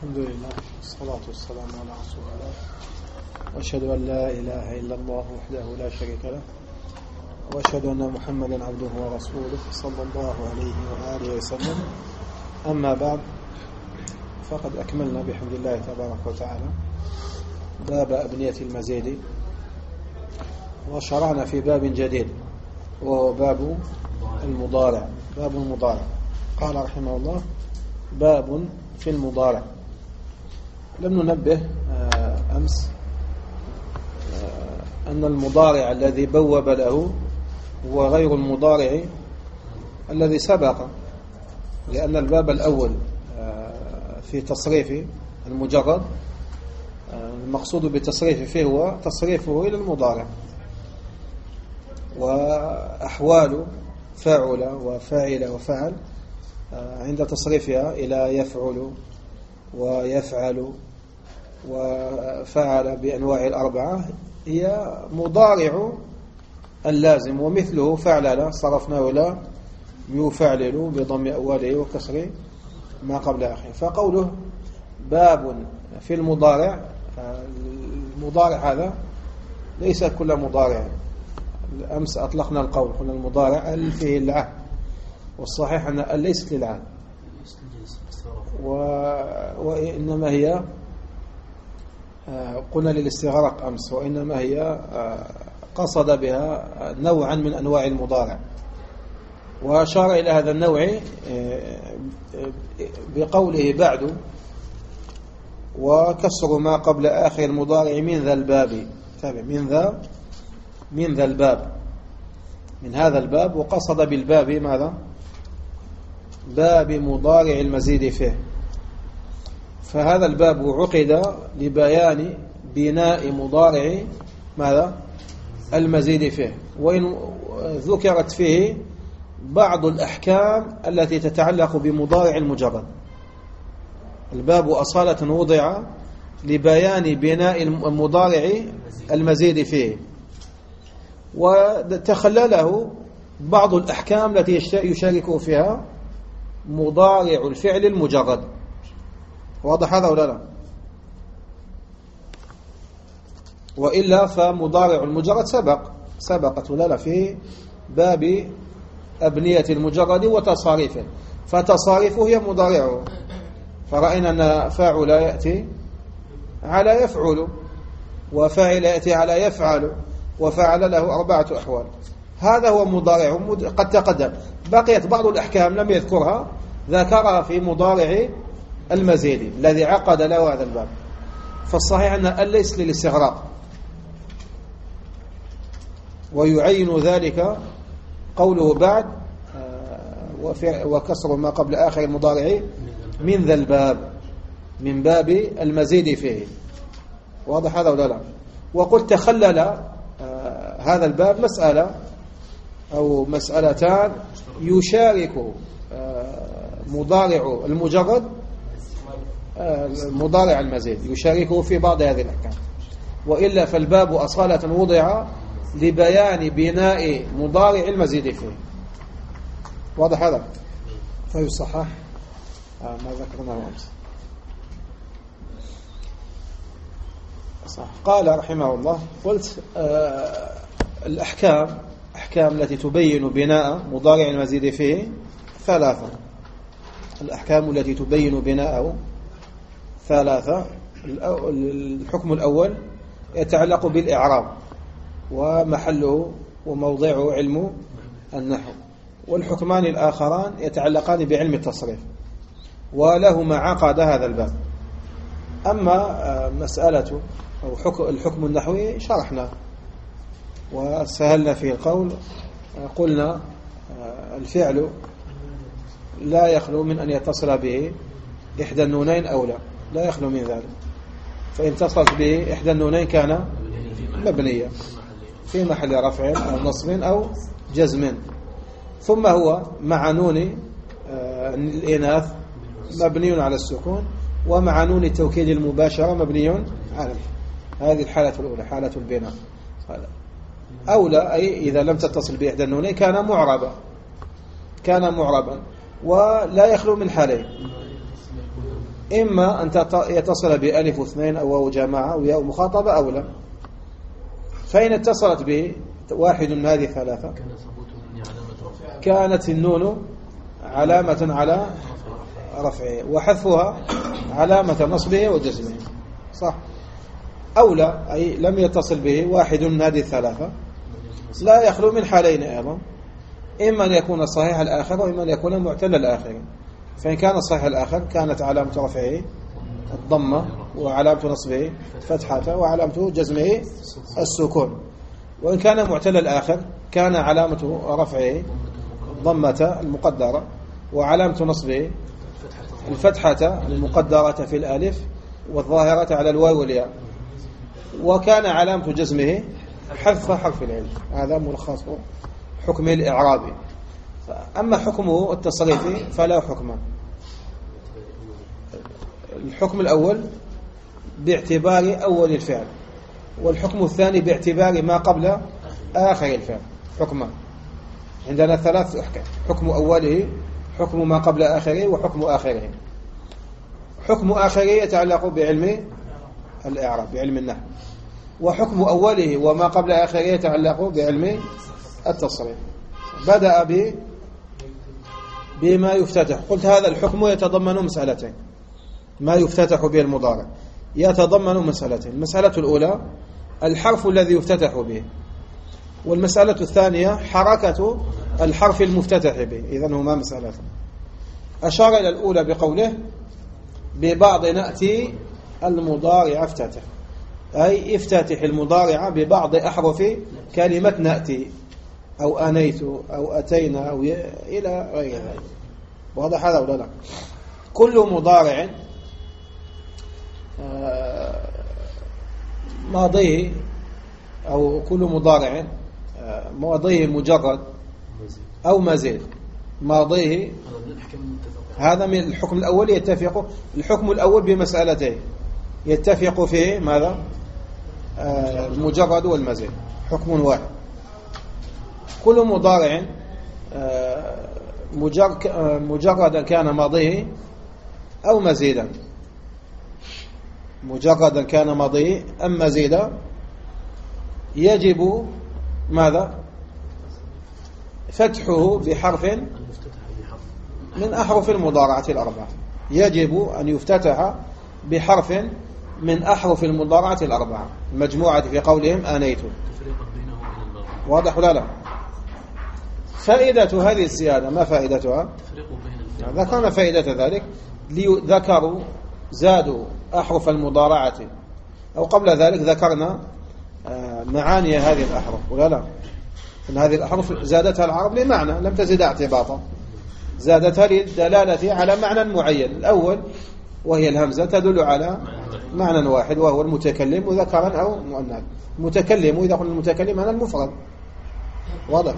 الحمد لله والصلاة والسلام على رسول الله، وأشهد أن لا إله إلا الله وحده لا شريك له، وأشهد أن محمدا عبده ورسوله صلى الله عليه وآله وسلم. أما بعد، فقد أكملنا بحمد الله تبارك وتعالى باب أبنية المزيد، وشرعنا في باب جديد وهو باب المضارع. باب المضارع، قال رحمه الله: باب في المضارع. لم ننبه أمس أن المضارع الذي بوب له هو غير المضارع الذي سبق، لأن الباب الأول في تصريف المجرد المقصود بالتصريف فيه هو تصريفه إلى المضارع، وأحوال فاعل وفاعل وفعل عند تصريفها إلى يفعل ويفعل وفعل بأنواع الأربعة هي مضارع اللازم، ومثله فعلل صرفناه إلى يفعلل بضم أوله وكسر ما قبل آخره. فقوله باب في المضارع، المضارع هذا ليس كل مضارع. أمس أطلقنا القول، قلنا المضارع فيه العهد، والصحيح أن ليست للعهد، وإنما هي قلنا للاستغراق أمس، وإنما هي قصد بها نوعا من أنواع المضارع، وأشار إلى هذا النوع بقوله بعد وكسر ما قبل آخر المضارع من ذا الباب. من ذا الباب، من هذا الباب، وقصد بالباب ماذا؟ باب مضارع المزيد فيه. فهذا الباب عقد لبيان بناء مضارع ماذا؟ المزيد فيه، وإن ذكرت فيه بعض الأحكام التي تتعلق بمضارع المجرد. الباب أصالة وضع لبيان بناء المضارع المزيد فيه، وتخلله بعض الأحكام التي يشارك فيها مضارع الفعل المجرد. واضح هذا ولا لا؟ وإلا فمضارع المجرد سبقت ولا لا في باب أبنية المجرد وتصاريفه، فتصاريفه هي مضارعه. فرأينا أن فاعل يأتي على يفعل، وفاعل يأتي على يفعل، وفعل له 4 أحوال. هذا هو مضارع قد تقدم. بقيت بعض الأحكام لم يذكرها، ذكرها في مضارع المزيد الذي عقد له هذا الباب. فالصحيح أن ليس للاستغراق، ويعين ذلك قوله بعد وكسر ما قبل آخر المضارع من ذا الباب، من باب المزيد فيه. واضح هذا ولا لا؟ وقلت تخلل هذا الباب مسألة أو مسألتان يشارك مضارع المجرد مضارع المزيد، يشاركه في بعض هذه الأحكام. وإلا فالباب أصالة وضع لبيان بناء مضارع المزيد فيه. واضح هذا؟ فيصحح ما ذكرناه أمس. صح. قال رحمه الله: قلت الأحكام التي تبين بناء مضارع المزيد فيه 3. الأحكام التي تبين بناءه 3. الحكم الأول يتعلق بالإعراب، ومحله وموضعه علم النحو. والحكمان الآخران يتعلقان بعلم التصريف، ولهما عقد هذا الباب. أما مسألة أو الحكم النحوي شرحنا وسهلنا فيه القول. قلنا الفعل لا يخلو من أن يتصل به إحدى النونين أو لا يخلو من ذلك. فإن اتصلت به إحدى النونين كان مبنيا في محل رفع أو نصب أو جزم. ثم هو مع نون الإناث مبني على السكون، ومع نون التوكيد المباشرة مبني على هذه الحالة الأولى، حالة البناء. أولى أي إذا لم تتصل بإحدى النونين كان معربا، ولا يخلو من حالين: إما أن يتصل بألف واثنين أو واو جماعة أو ياء مخاطبة أو لا. فإن اتصلت به واحد من هذه الثلاثة كانت النون علامة على رفعه وحذفها علامة نصبه وجزمه. صح. أو لا، أي لم يتصل به واحد من هذه الثلاثة، لا يخلو من حالين أيضا، إما أن يكون صحيح الآخر وإما أن يكون معتل الآخر. فإن كان صحيح الآخر كانت علامة رفعه الضمة وعلامة نصبه فتحة وعلامة جزمه السكون. وإن كان معتل الآخر كان علامة رفعه الضمة المقدرة وعلامة نصبه الفتحة المقدرة في الألف والظاهرة على الواو والياء، وكان علامة جزمه حذف حرف العلة. هذا ملخص حكمه الإعرابي. أما حكمه التصريفي فلا حكم. الحكم الأول باعتبار أول الفعل، والحكم الثاني باعتبار ما قبل آخر الفعل. حكما عندنا ثلاث أحكام: حكم أوله، حكم ما قبل آخره، وحكم آخره. حكم آخره يتعلق بعلم الإعراب، بعلم النحو، وحكم أوله وما قبل آخره يتعلق بعلم التصريف. بدأ بما يفتتح. قلت هذا الحكم يتضمن مسألتين. ما يفتتح به المضارع يتضمن مسألتين: المسألة الأولى الحرف الذي يفتتح به، والمسألة الثانية حركة الحرف المفتتح به. إذن هما مسألة. أشار إلى الأولى بقوله ببعض نأتي المضارع افتتح، أي افتتح المضارع ببعض أحرف كلمة نأتي أو آنيت أو أتينا أو إلى غير ذلك. واضح هذا ولا لا؟ كل مضارع ماضيه أو كل مضارع ماضيه مجرد أو مزيد. ماضيه هذا من الحكم الأول يتفق. الحكم الأول بمسألتين يتفق فيه ماذا؟ المجرد والمزيد، حكم واحد. كل مضارع مجردا كان ماضيه أو مزيدا، مجردا كان ماضيه أم مزيدا، يجب ماذا؟ فتحه بحرف من أحرف المضارعة الأربعة. يجب أن يفتتح بحرف من أحرف المضارعة الأربعة المجموعة في قولهم آنيت. واضح ولا لا؟ فائدة هذه الزيادة ما فائدتها؟ ذكرنا فائدة ذلك. ذكروا زادوا أحرف المضارعة، أو قبل ذلك ذكرنا معاني هذه الأحرف ولا لا؟ إن هذه الأحرف زادتها العرب لمعنى، لم تزدها اعتباطا، زادتها للدلالة على معنى معين. الأول وهي الهمزة تدل على معنى واحد وهو المتكلم ذكرا أو مؤنثا. المتكلم إذا قلنا المتكلم أنا المفرد. واضح؟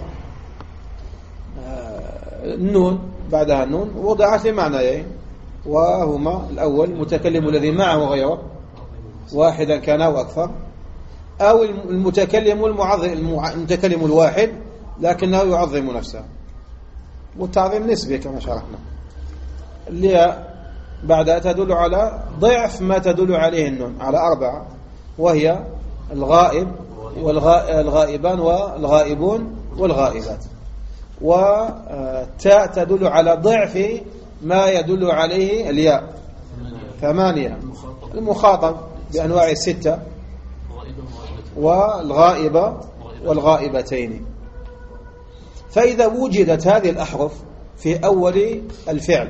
النون بعدها النون وضعت لمعنيين، وهما الأول المتكلم الذي معه غيره واحدا كان أو أكثر، أو المتكلم المتكلم الواحد لكنه يعظم نفسه، والتعظيم نسبي كما شرحنا. اللي بعدها تدل على ضعف ما تدل عليه النون، على أربعة، وهي الغائب والغائبان والغائبون والغائبات. والتاء تدل على ضعف ما يدل عليه الياء، 8. المخاطب بأنواع 6، والغائبة والغائبتين. فإذا وجدت هذه الأحرف في أول الفعل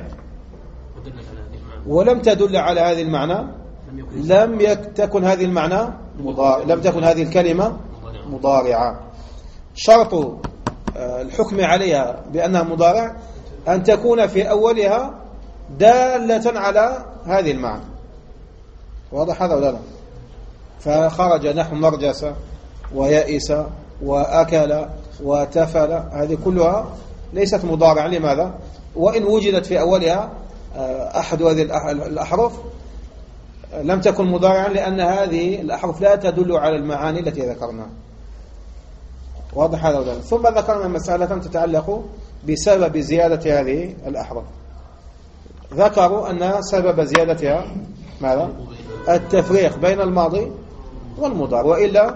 ولم تدل على هذه المعنى لم تكن هذه المعنى لم تكن هذه الكلمة مضارعة. شرط الحكم عليها بأنها مضارع أن تكون في أولها دالة على هذه المعنى. واضح هذا ولا لا؟ فخرج نحو مرجس ويئس وأكل وتفل، هذه كلها ليست مضارعة. لماذا؟ وإن وجدت في أولها أحد هذه الأحرف لم تكن مضارعا، لأن هذه الأحرف لا تدل على المعاني التي ذكرناها. واضح هذا ولا لا؟ ثم ذكرنا مسألة تتعلق بسبب زيادة هذه الأحرف. ذكروا أن سبب زيادتها ماذا؟ التفريق بين الماضي والمضارع،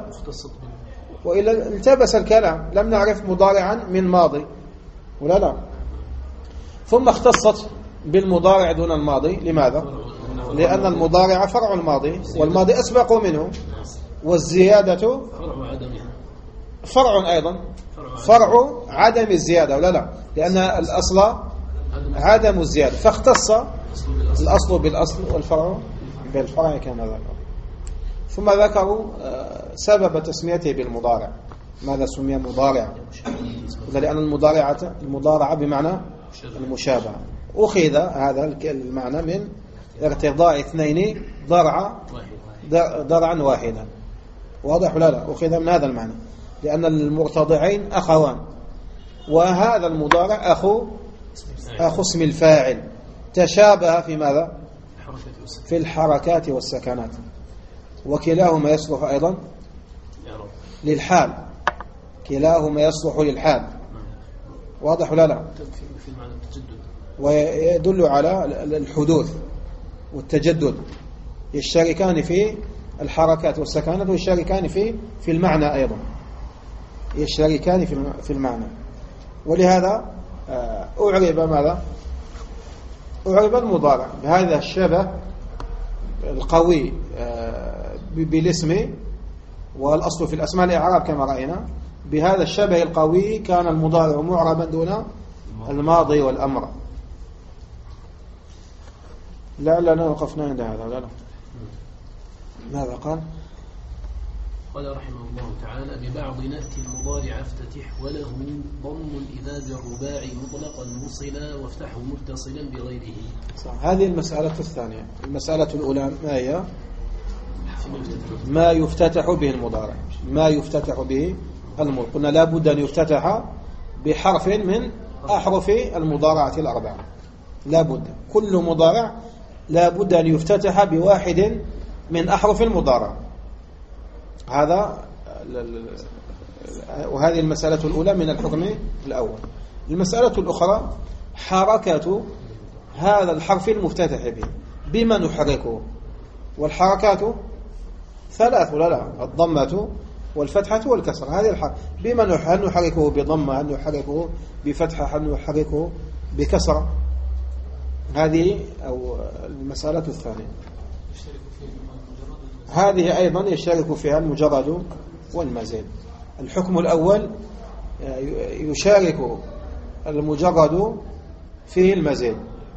وإلا التبس الكلام، لم نعرف مضارعا من ماضي ولا لا. ثم اختصت بالمضارع دون الماضي. لماذا؟ لأن المضارع فرع الماضي، والماضي أسبق منه، والزيادة فرع أيضا، فرع عدم الزيادة ولا لا، لأن الأصل عدم الزيادة، فاختص الأصل بالأصل والفرع بالفرع كما ذكر. ثم ذكروا سبب تسميته بالمضارع. ماذا سمي مضارعا؟ لأن المضارعة بمعنى المشابهة. أخذ هذا المعنى من ارتضاء اثنين ضرعا واحدا. واضح ولا لا؟ أخذ من هذا المعنى، لأن المرتضعين أخوان، وهذا المضارع أخو اسم الفاعل، تشابه في ماذا؟ في الحركات والسكنات، وكلاهما يصلح أيضا للحال، كلاهما يصلح للحال. واضح ولا لا؟ ويدل على الحدوث والتجدد، يشتركان في الحركات والسكنات، ويشتركان في المعنى أيضا، يشتركان في المعنى. ولهذا أعرب ماذا؟ أعرب المضارع بهذا الشبه القوي بالاسم، والأصل في الأسماء الإعراب كما رأينا. بهذا الشبه القوي كان المضارع معربا دون الماضي والأمر. لعلنا وقفنا عند هذا ولا لا؟ ماذا قال؟ قال رحمه الله تعالى: ببعض نأتي المضارع افتتح وله ضم إذا بالرباعي مطلقا وصلا وافتحه متصلا بغيره. صح. هذه المسألة الثانية. المسألة الأولى ما هي؟ ما يفتتح به المضارع. ما يفتتح به المضارع. قلنا لا بد أن يفتتح بحرف من أحرف المضارعة الأربعة. لا بد، كل مضارع لا بد أن يفتتح بواحد من أحرف المضارع. هذا وهذه المسألة الأولى من الحكم الأول. المسألة الأخرى حركة هذا الحرف المفتتح به، بما نحركه؟ والحركات ثلاث ولا لا؟ الضمة والفتحة والكسر. هذه الحركة بما هل نحركه بضمة، هل نحركه بفتحة، هل نحركه بكسر؟ هذه أو المسألة الثانية. هذه أيضا يشترك فيها المجرد والمزيد. الحكم الأول يشارك المجرد فيه المزيد.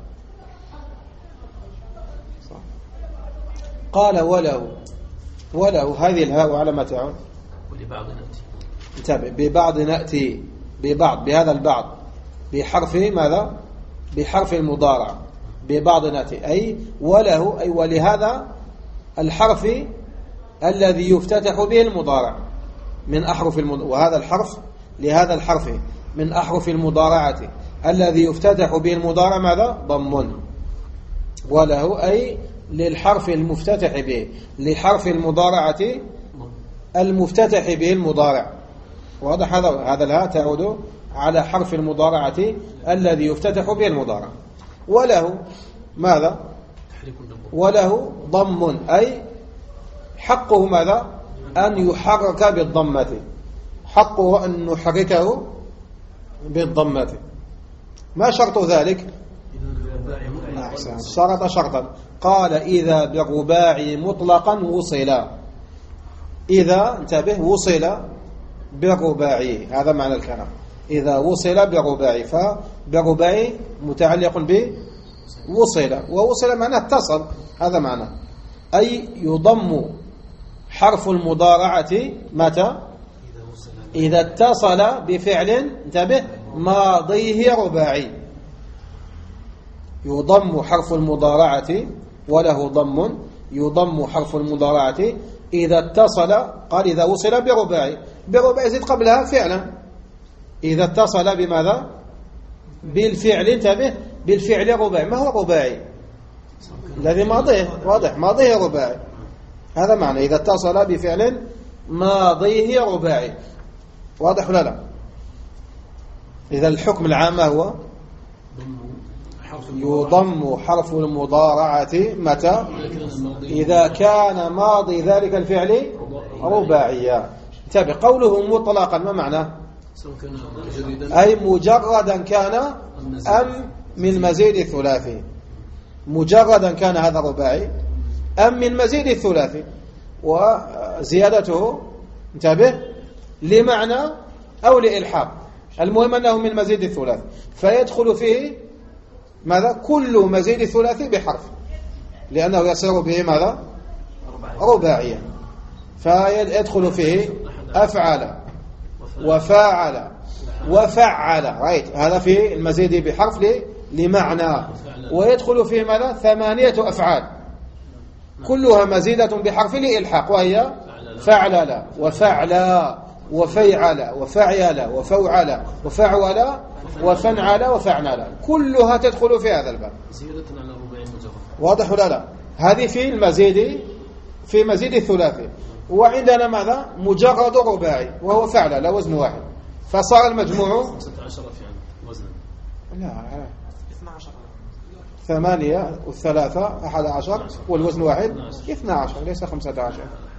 قال وله هذه الهاء على ما تعود؟ ولبعض نأتي. انتبه، ببعض نأتي، ببعض، بهذا البعض، بحرف ماذا؟ بحرف المضارع. ببعض نأتي أي وله، أي ولهذا الحرف الذي يفتتح به المضارع من أحرف وهذا الحرف لهذا الحرف من أحرف المضارعة الذي يفتتح به المضارع ماذا؟ ضم. وله أي للحرف المفتتح به، لحرف المضارعة المفتتح به المضارع. واضح هذا الهاء تعود على حرف المضارعة الذي يفتتح به المضارع. وله ماذا؟ وله ضم، أي حقه ماذا؟ أن يحرك بالضمة، حقه أن نحركه بالضمة. ما شرط ذلك؟ شرط شرطا. قال إذا بالرباعي مطلقا وصلا. إذا انتبه وصل بالرباعي، هذا معنى الكلام. إذا وصل بالرباعي، فبالرباعي متعلق بوصل، ووصل معناه اتصل، هذا معناه. أي يضم حرف المضارعة متى؟ إذا اتصل بفعل انتبه ماضيه رباعي. يضم حرف المضارعة، وله ضم، يضم حرف المضارعة إذا اتصل. قال إذا وصل برباعي، برباعي زيد قبلها فعلا. إذا اتصل بماذا؟ بالفعل، انتبه، بالفعل رباعي. ما هو رباعي؟ الذي ماضيه واضح، ماضيه رباعي، هذا معنى إذا اتصل بفعل ماضيه رباعي. واضح ولا لا؟ إذا الحكم العام هو يضم حرف المضارعة متى؟ إذا كان ماضي ذلك الفعل رباعيا. انتبه، قوله مطلقا ما معناه؟ أي مجردا كان أم من مزيد الثلاثي، مجردا كان هذا رباعي أم من مزيد الثلاثي، وزيادته انتبه لمعنى أو لإلحاق، المهم أنه من مزيد الثلاثي، فيدخل فيه ماذا؟ كل مزيد الثلاثي بحرف، لأنه يصير به ماذا؟ رباعيا، فيدخل فيه أفعل وفاعل وفعل، رايت؟ هذا في المزيد بحرف لمعنى، ويدخل فيه ماذا؟ 8 أفعال كلها مزيدة بحرف لإلحاق، وهي فعلل وفعل وفيعل وفعيل وفوعل وفعول وفنعل وفعنل، كلها تدخل في هذا الباب. واضح ولا لا؟ هذه في المزيد، في مزيد الثلاثي. وعندنا ماذا؟ مجرد رباعي وهو فعل لا وزن واحد، فصار المجموع 16 وزنا. لا 8 والثلاثة 11 والوزن واحد 12 ليس 15.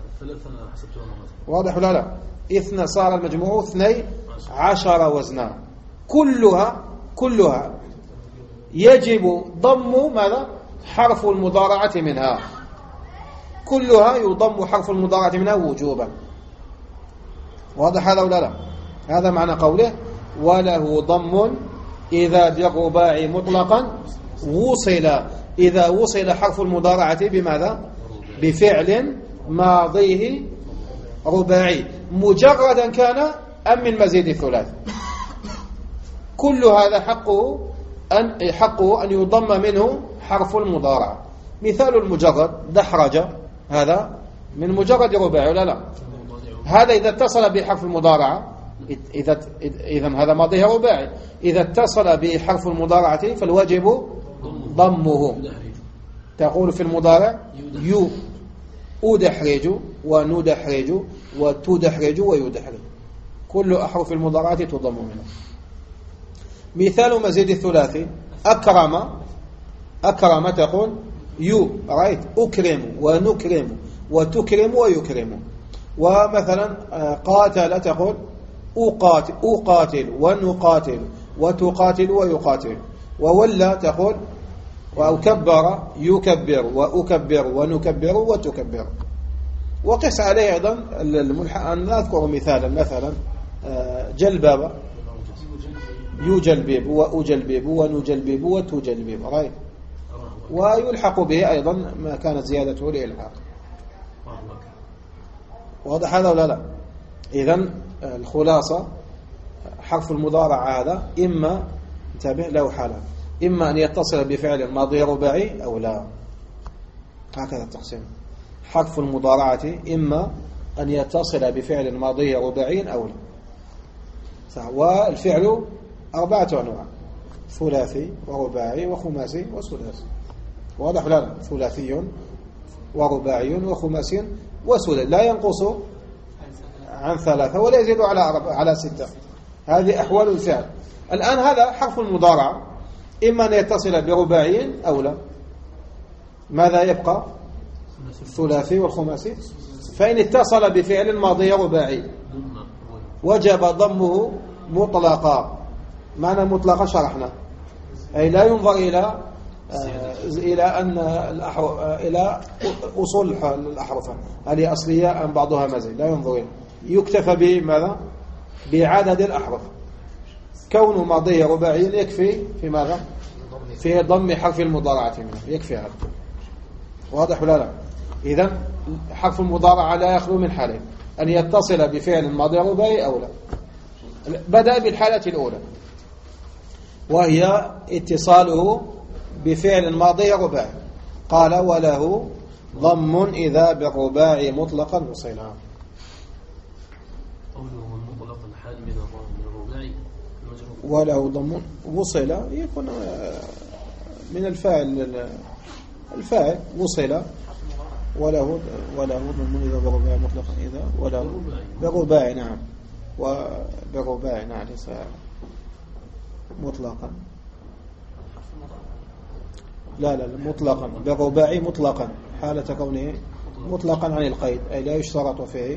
واضح ولا لا؟ صار المجموع 12 وزنا، كلها يجب ضم ماذا؟ حرف المضارعة منها، كلها يضم حرف المضارعة منها وجوبا. واضح هذا ولا لا؟ هذا معنى قوله وله ضم إذا بالرباع مطلقا وصل، إذا وصل حرف المضارعة بماذا؟ بفعل ماضيه رباعي مجردا كان أم من مزيد الثلاث، كل هذا حقه أن يضم منه حرف المضارعة. مثال المجرد دحرج، هذا من مجرد رباعي ولا لا؟ هذا إذا اتصل بحرف المضارعة، إذا هذا ماضيه رباعي، إذا اتصل بحرف المضارعة فالواجب ضمه. تقول في المضارع أدحرج وندحرج وتدحرج ويدحرج، كل أحرف المضارعة تضم منه. مثال مزيد الثلاثي أكرم تقول رايت أكرم ونكرم وتكرم ويكرم. ومثلا قاتل تقول أقاتل ونقاتل وتقاتل ويقاتل. وولى تقول وأكبر يكبر وأكبر ونكبر وتكبر. وقس عليه أيضا أن نذكر مثلا جلباب يجلبب وأجلبب ونجلبب وتجلبب، رايت؟ ويلحق به أيضا ما كانت زيادته لإلحاق. واضح هذا ولا لا؟ إذن الخلاصة حرف المضارع هذا إما انتبه له حالة، إما أن يتصل بفعل ماضي رباعي أو لا، هكذا التقسيم. حرف المضارعة إما أن يتصل بفعل ماضي رباعي أو لا. والفعل 4 أنواع: ثلاثي ورباعي وخماسي وثلاثي. واضح ولا لا؟ ثلاثي ورباعي وخماسي وثلاثي، لا ينقص عن 3 ولا يزيد على 6. هذه أحوال الفعل. الآن هذا حرف المضارع إما أن يتصل برباعي أو لا. ماذا يبقى؟ الثلاثي والخماسي. فإن اتصل بفعل ماضي رباعي وجب ضمه مطلقا. معنى مطلقا شرحنا، أي لا ينظر إلى أصول الأحرف هل هي أصلية أم بعضها مزيد، لا ينظر إليه، يكتفى بماذا؟ بعدد الأحرف. كونه ماضي رباعي يكفي في ماذا؟ في ضم حرف المضارعة منه، يكفي هذا. واضح ولا لا؟ إذن حرف المضارعة لا يخلو من حالين: أن يتصل بفعل ماضي رباعي أو لا. بدأ بالحالة الأولى وهي اتصاله بفعل ماضي رباعي. قال وله ضم إذا بالرباع مطلقا وصلا. وله ضم وصل يكون من الفاعل وصل. وله ضم إذا بالرباع مطلقا إذا وله بالرباع، نعم، وبالرباع، نعم، ليس مطلقا. لا مطلقا، بالرباعي مطلقا حالة كونه مطلقا عن القيد، أي لا يشترط فيه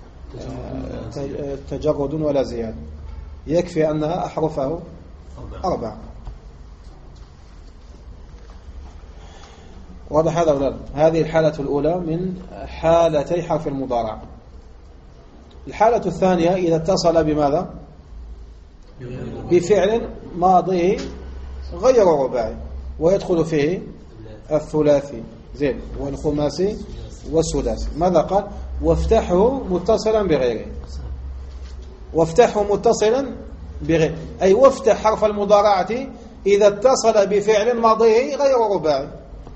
تجرد ولا زيادة، يكفي أنها أحرفه 4. واضح هذا ولا لا؟ هذه الحالة الأولى من حالتي حرف المضارع. الحالة الثانية إذا اتصل بماذا؟ بفعل ماضيه غير رباعي ويدخل فيه الثلاثي زين والخماسي والسداسي. ماذا قال؟ وافتحه متصلا بغيره. وافتحه متصلا بغيره أي وافتح حرف المضارعة إذا اتصل بفعل ماضيه غير رباعي.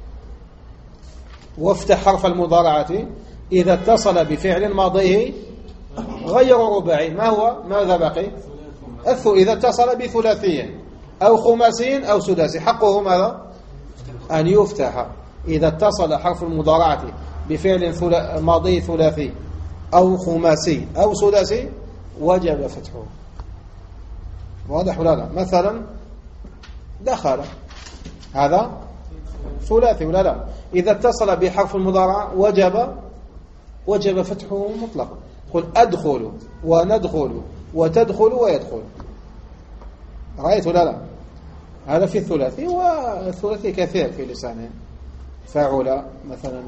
وافتح حرف المضارعة إذا اتصل بفعل ماضيه غير رباعي. ما هو؟ ماذا بقي؟ إذا اتصل بثلاثي أو خماسي أو سداسي حقه ماذا؟ أن يفتح. إذا اتصل حرف المضارعة بفعل ماضي ثلاثي أو خماسي أو سداسي وجب فتحه. واضح ولا لا؟ مثلا دخل، هذا ثلاثي ولا لا؟ إذا اتصل بحرف المضارعة وجب فتحه مطلقا. قل أدخل وندخل وتدخل ويدخل. رأيت ولا لا؟ هذا في الثلاثي، والثلاثي كثير في لسانه. فعل مثلا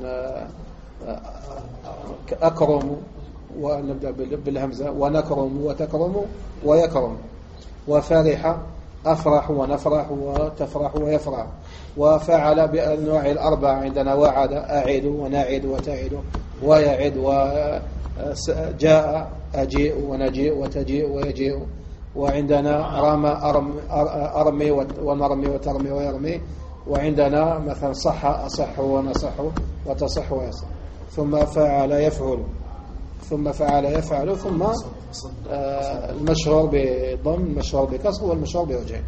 أكرم ونبدأ بالهمزة، ونكرم وتكرم ويكرم. وفرح أفرح ونفرح وتفرح ويفرح. وفعل بأنواع الأربع عندنا وعد أعد ونعد وتعد ويعد. وجاء أجيء ونجيء وتجيء ويجيء. وعندنا رمى أرمي ونرمي وترمي ويرمي. وعندنا مثلا صح أصح ونصح وتصح ويصح. ثم فعل يفعل، ثم فعل يفعل، ثم المشهور بضم، المشهور بكسر، والمشهور بوجه.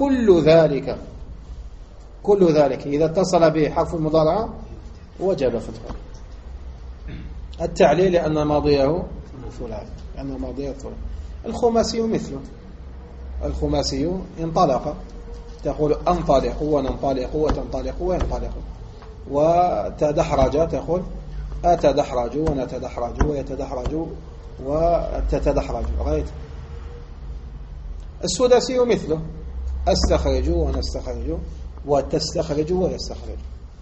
كل ذلك إذا اتصل به حرف المضارعة وجب فتحه. التعليل لأن ماضيه ثلاثي، لأن ماضيه ثلاثي. الخماسي مثله، الخماسي انطلق، تقول انطلق وننطلق وتنطلق وينطلق. وتدحرج، تقول أتدحرج ونتدحرج ويتدحرج وتتدحرج. رأيت؟ السداسي مثله، أستخرج ونستخرج وتستخرج ويستخرج.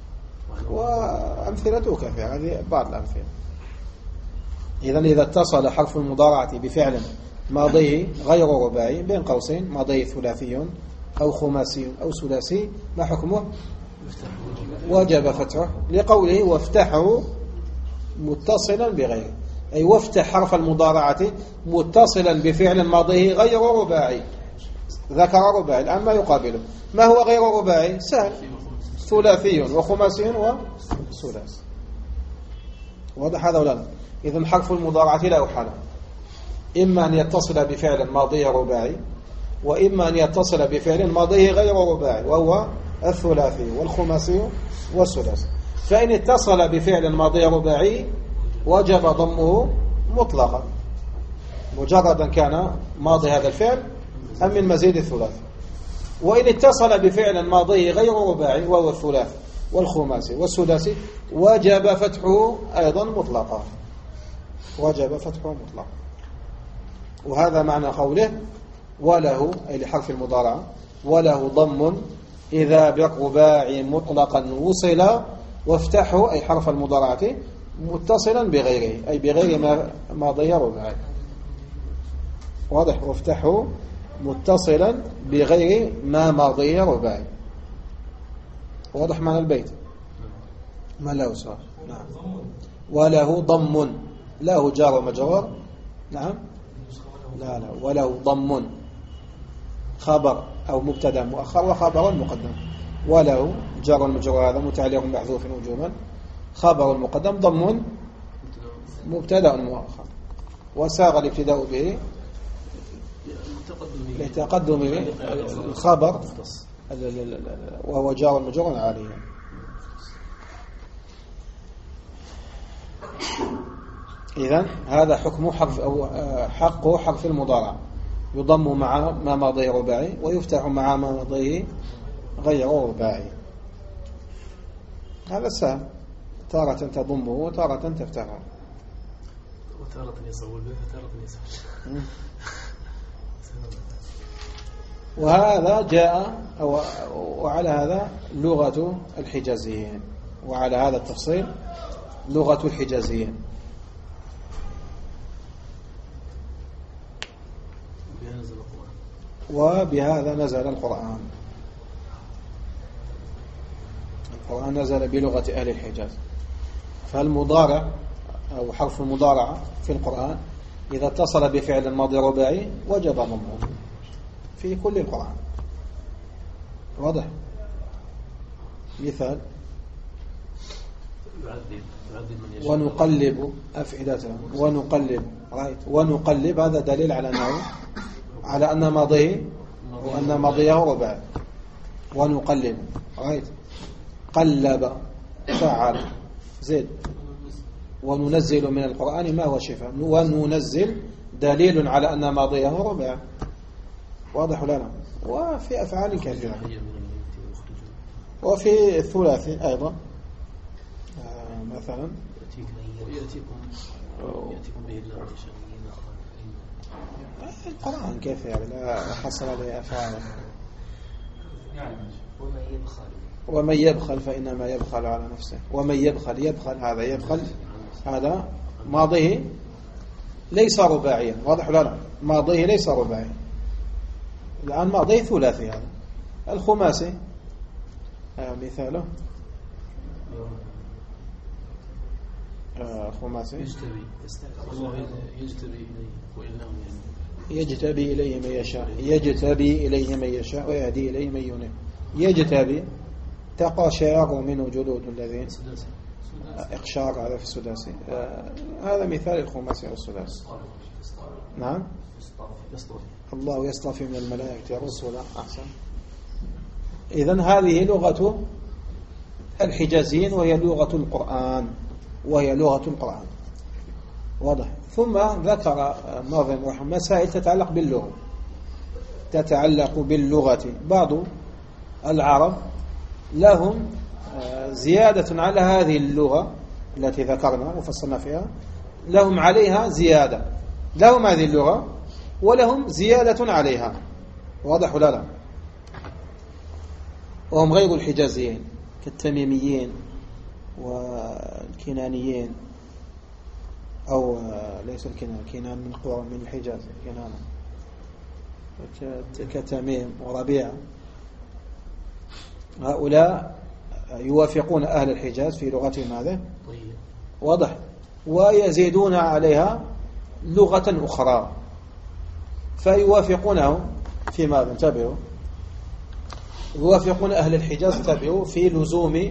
وأمثلته كثيرة، هذه بعض الأمثلة. إذن إذا اتصل حرف المضارعة بفعل ماضيه غير رباعي بين قوسين ماضيه ثلاثي أو خماسي أو سداسي، ما حكمه؟ وجب فتحه، لقوله وافتحه متصلا بغيره، أي وافتح حرف المضارعة متصلا بفعل ماضيه غير رباعي. ذكر رباعي، الآن ما يقابله. ما هو غير رباعي؟ سهل، ثلاثي وخماسي وسداسي. واضح هذا ولا لا؟ إذن حرف المضارعة لا أحال، إما أن يتصل بفعل ماضيه رباعي، وإما أن يتصل بفعل ماضيه غير رباعي، وهو الثلاثي والخماسي والسداسي. فإن اتصل بفعل ماضي رباعي وجب ضمه مطلقا، مجردا كان ماضي هذا الفعل أم من مزيد الثلاثي. وإن اتصل بفعل ماضي غير رباعي وهو الثلاثي والخماسي والسداسي وجب فتحه أيضا مطلقا، وجب فتحه مطلقا. وهذا معنى قوله وله، أي لحرف المضارعة، وله ضم إذا بالرباعي مطلقا وصل، وافتحه أي حرف المضارعة متصلا بغيره، أي بغير ما ماضي رباعي. واضح؟ وافتحه متصلا بغير ما ماضي رباعي. واضح معنى البيت؟ ما له سؤال؟ نعم. وله ضم، له جار ومجرور. نعم. لا وله ضم، خبر أو مبتدا مؤخر وخبر مقدم. وله جار ومجرور، هذا متعلق محذوف وجوبا. خبر المقدم ضم مبتدا مؤخر، وساغ الابتداء به لتقدم الخبر وهو جار ومجرور عاليا. إذن هذا حكم حرف أو حق حرف المضارع، يضم مع ما ماضيه رباعي ويفتح مع ما ماضيه غير رباعي. هذا سهل، تارة تضمه وتارة تفتحه، وتارة يصول به وتارة يصول. وهذا جاء وعلى هذا لغة الحجازيين، وعلى هذا التفصيل لغة الحجازيين. وبهذا نزل القرآن. القرآن نزل بلغة أهل الحجاز. فالمضارع أو حرف المضارعة في القرآن إذا اتصل بفعل الماضي رباعي وجب ضمه في كل القرآن. واضح؟ مثال: ونقلب أفئدتهم. ونقلب هذا دليل على أن ماضيه رباعي. ونقلب قلب فعل زيد. وننزل من القرآن ما هو شفاء. وننزل دليل على أن ماضيه رباعي. واضح لنا؟ وفي أفعال كثيرة، وفي الثلاثي أيضا مثلا يأتيكم به الله القرآن كثير لا حصل عليه أفعال. ومن يبخل فإنما يبخل على نفسه. ومن يبخل هذا ماضيه ليس رباعيا. واضح لا؟ ماضيه ليس رباعيا، الآن ماضيه ثلاثي. هذا الخماسي مثاله خماسي يجتبي إليه من يشاء ويهدي إليه من ينيب. يجتبي تقشعر منه جلود الذين إقشار، هذا في السداسي. هذا مثال الخماسي والسداسي. نعم. الله يصطفي من الملائكة رسلا. أحسن. إذن هذه لغة الحجازيين وهي لغة القرآن. واضح. ثم ذكر الناظم رحمه مسائل تتعلق باللغة. بعض العرب لهم زيادة على هذه اللغة التي ذكرنا وفصلنا فيها، لهم عليها زيادة. لهم هذه اللغة ولهم زيادة عليها. واضح ولا لا؟ وهم غير الحجازيين كالتميميين والكنانيين، أو ليس الكنان من قرى من الحجاز، كنان كتميم وربيع. هؤلاء يوافقون أهل الحجاز في لغتهم هذه. واضح. ويزيدون عليها لغة أخرى فيوافقونهم في ماذا؟ انتبهوا، يوافقون أهل الحجاز انتبهوا في لزوم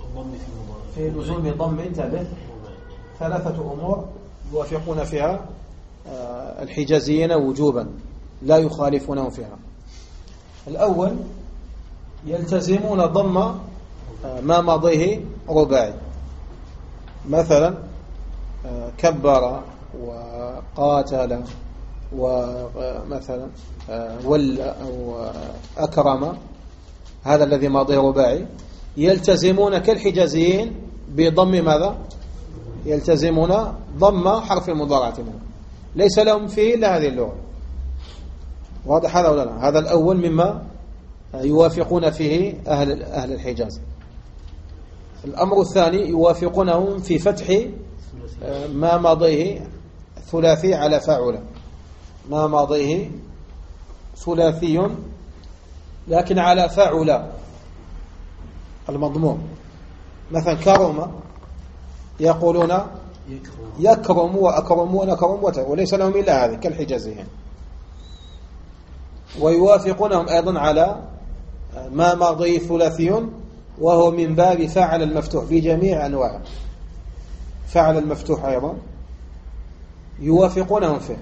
ضم. انتبه، ثلاثة أمور يوافقون فيها الحجازيين وجوبا لا يخالفونهم فيها. الأول يلتزمون ضم ما ماضيه رباعي، مثلا كبر وقاتل ومثلا أو أكرم، هذا الذي ماضيه رباعي. يلتزمون كالحجازيين بضم ماذا؟ يلتزمون ضم حرف المضارعة منه، ليس لهم فيه إلا هذه اللغة. واضح هذا ولا لا؟ هذا الأول مما يوافقون فيه أهل الحجاز. الأمر الثاني يوافقونهم في فتح ما ماضيه ثلاثي على فاعل. ما ماضيه ثلاثي لكن على فاعل المضموم، مثلا كرم يقولون يكرم وأكرم ونكرم وليس لهم إلا هذه كالحجازيين. ويوافقونهم أيضا على ما ماضيه ثلاثي وهو من باب فعل المفتوح في جميع أنواعه. فعل المفتوح أيضا يوافقونهم فيه،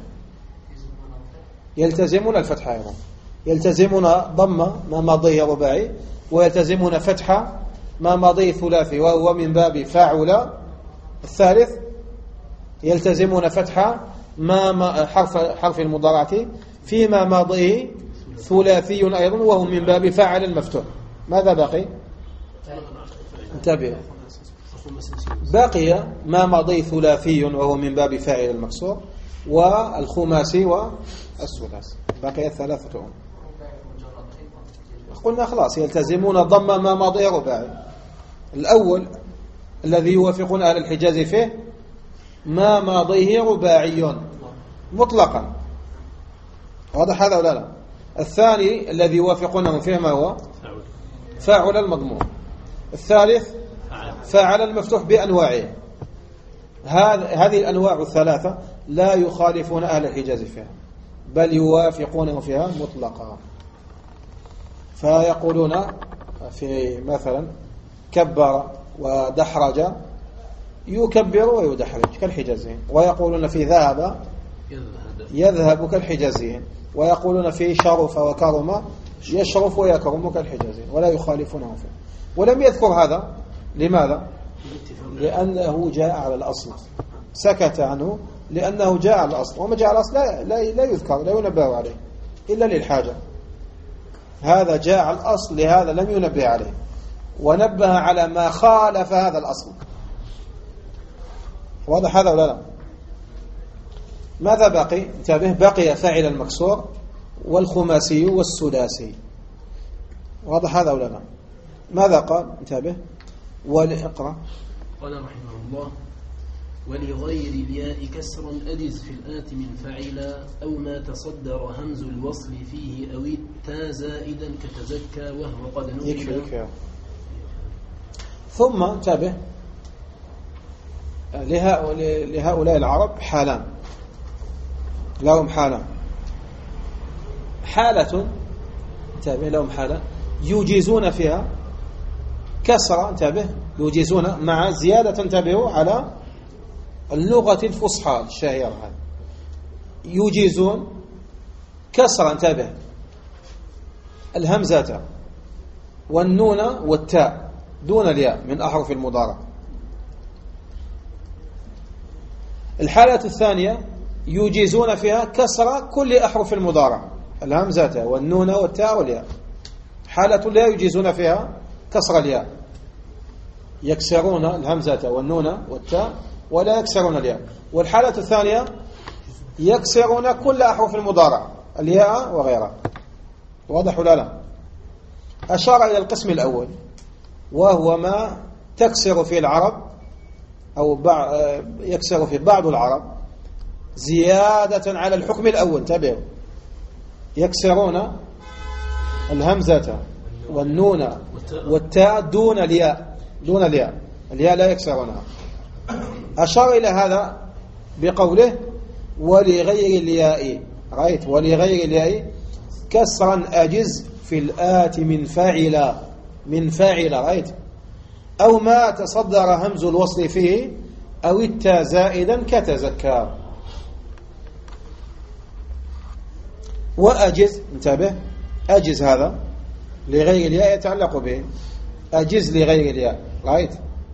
يلتزمون الفتح أيضا، يلتزمون ضم ما ماضيه رباعي ويلتزمون فتح ما ماضيه ثلاثي وهو من باب فاعل. الثالث يلتزمون فتح ما حرف المضارعة فيما ماضيه ثلاثي أيضا وهو من باب فاعل المفتوح. ماذا بقي؟ انتبه، بقي ما مضي ثلاثي وهو من باب فاعل المكسور، والخماسي والثلاثي، بقي الثلاثة. قلنا خلاص يلتزمون ضم ما مضي رباعي. الأول الذي يوافقون أهل الحجاز فيه ما ماضيه رباعي مطلقا، واضح هذا ولا لا؟ الثاني الذي يوافقونه فيه ما هو فاعل المضمون. الثالث فاعل المفتوح بأنواعه. هذه الأنواع الثلاثة لا يخالفون أهل الحجاز فيها، بل يوافقونه فيها مطلقا. فيقولون في مثلا كبر ودحرج يكبر ويدحرج كالحجازين، ويقولون في ذهب يذهب كالحجازين، ويقولون في شرف وكرم يشرف ويكرم كالحجازين، ولا يخالفونه فيه. ولم يذكر هذا لماذا؟ لأنه جاء على الأصل، سكت عنه لأنه جاء على الأصل، وما جاء على الأصل لا يذكر، لا ينبه عليه إلا للحاجة. هذا جاء على الأصل، لهذا لم ينبه عليه، ونبه على ما خالف هذا الأصل. واضح هذا ولا لا؟ ماذا بقي؟ انتبه، بقي فاعل المكسور والخماسي والسداسي. واضح هذا ولا لا؟ ماذا قال؟ انتبه ولإقرأ. قال رحمه الله: ولغير الياء كسر أجز في الآت من فعل، أو ما تصدر همز الوصل فيه، أو التا زائدا كتزكى وهو قد نقل. ثم انتبه، لهؤلاء العرب حالان، لهم حالان. حالة انتبه، لهم حالة يجيزون فيها كسرة، انتبه، يجيزون مع زيادة، انتبهوا على اللغة الفصحى الشهيرة هذه، يجيزون كسرة، انتبه، الهمزة والنون والتاء دون الياء من أحرف المضارع. الحالة الثانية يجيزون فيها كسر كل أحرف المضارع، الهمزة والنون والتاء والياء. حالة لا يجيزون فيها كسر الياء، يكسرون الهمزة والنون والتاء ولا يكسرون الياء. والحالة الثانية يكسرون كل أحرف المضارع، الياء وغيرها. واضح ولا لا؟ أشار إلى القسم الأول، وهو ما تكسر فيه العرب أو يكسر في بعض العرب زيادة على الحكم الأول. تابعوا، يكسرون الهمزة والنون والتاء دون الياء، دون الياء، الياء لا يكسرونها. أشار إلى هذا بقوله: ولغير الياء، رأيت، ولغير الياء كسرا أجز في الآت من فاعل، من فاعل، رأيت، أو ما تصدر همز الوصل فيه، أو التا زائدا كتزكى. وأجز، انتبه، أجز هذا لغير الياء يتعلق به، أجز لغير الياء، رأيت.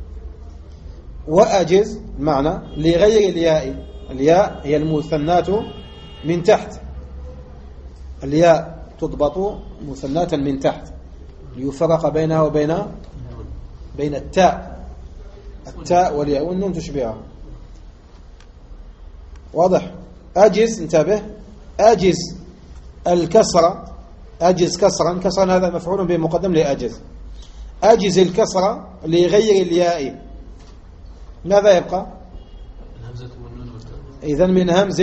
وأجز معنى لغير الياء، الياء هي المثنات من تحت، الياء تضبط مثناة من تحت ليفرق بينها وبين التاء، التاء والياء والنون تشبهها. واضح؟ أجز، انتبه، أجز الكسرة، أجز كسرا، كسرا هذا مفعول به مقدم لأجز، أجز الكسرة لغير الياء، ماذا يبقى؟ إذن من همز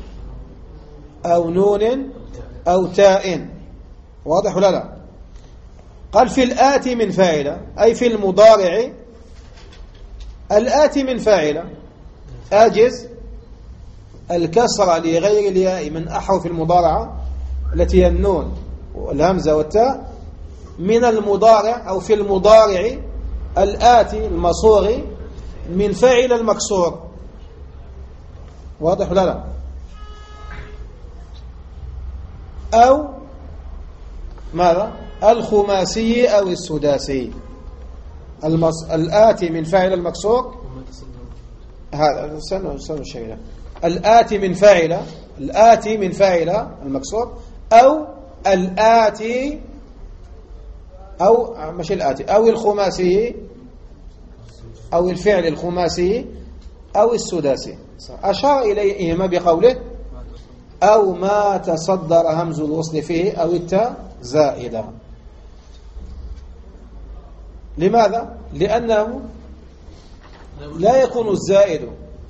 أو نون أو تاء. واضح ولا لا؟ قال في الآتي من فاعل، أي في المضارع الآتي من فاعل، أجز الكسرة لغير الياء من أحرف المضارعة التي هي النون والهمزة والتاء، من المضارع أو في المضارع الآتي المصوغ من فاعل المكسور. واضح ولا لا؟ أو ماذا؟ الخماسي أو السداسي. الآتي من فاعل المكسور، هذا سنو الشيء، الآتي من فاعل، الآتي من فاعل المكسور، أو الآتي، أو مش الآتي، أو الخماسي أو الفعل الخماسي أو السداسي. أشار إليهما بقوله أو ما تصدر همز الوصل فيه أو التاء زائدة. لماذا؟ لأنه لا يكون الزائد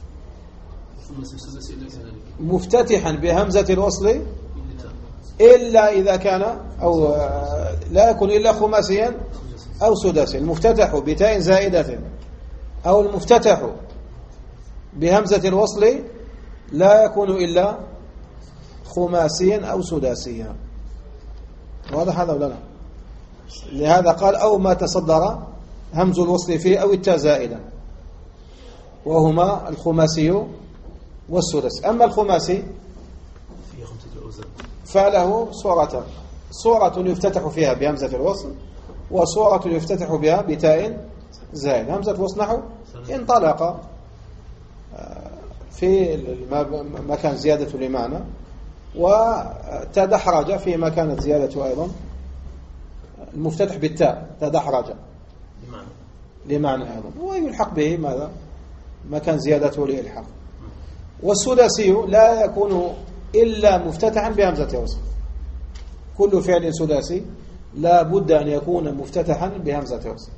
مفتتحا بهمزة الوصل إلا إذا كان أو لا يكون إلا خماسيا أو سداسيا. المفتتح بتاء زائدة أو المفتتح بهمزة الوصل لا يكون إلا خماسيا أو سداسيا. واضح هذا ولا لا؟ لهذا قال أو ما تصدر همز الوصل فيه أو التاء زائدا، وهما الخماسي والسداسي. أما الخماسي فله صورتان: صورة يفتتح فيها بهمزة الوصل، وصورة يفتتح بها بتاء زائد. همزة الوصل نحو انطلق في مكان زيادة لمعنى، وتدحرج في مكان زيادة أيضا. المفتتح بالتاء تدحرج لمعنى أيضا، ويلحق به ماذا؟ مكان زيادته لإلحاق. والسداسي لا يكون إلا مفتتحا بهمزة وصل. كل فعل سداسي لا بد أن يكون مفتتحا بهمزة وصل.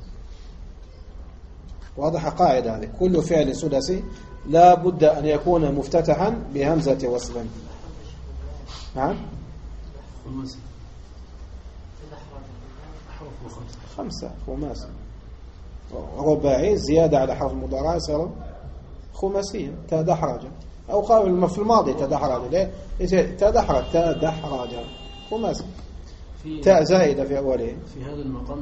واضح قاعدة هذه: كل فعل سداسي لا بد أن يكون مفتتحا بهمزة وصل. نعم، خمسة خماسي رباعي زيادة على حرف المضارع صار خماسيا تدحرج، أو قال في الماضي تدحرج. ليه؟ تدحرج خماسي تاء زائدة في أوله. في هذا المقام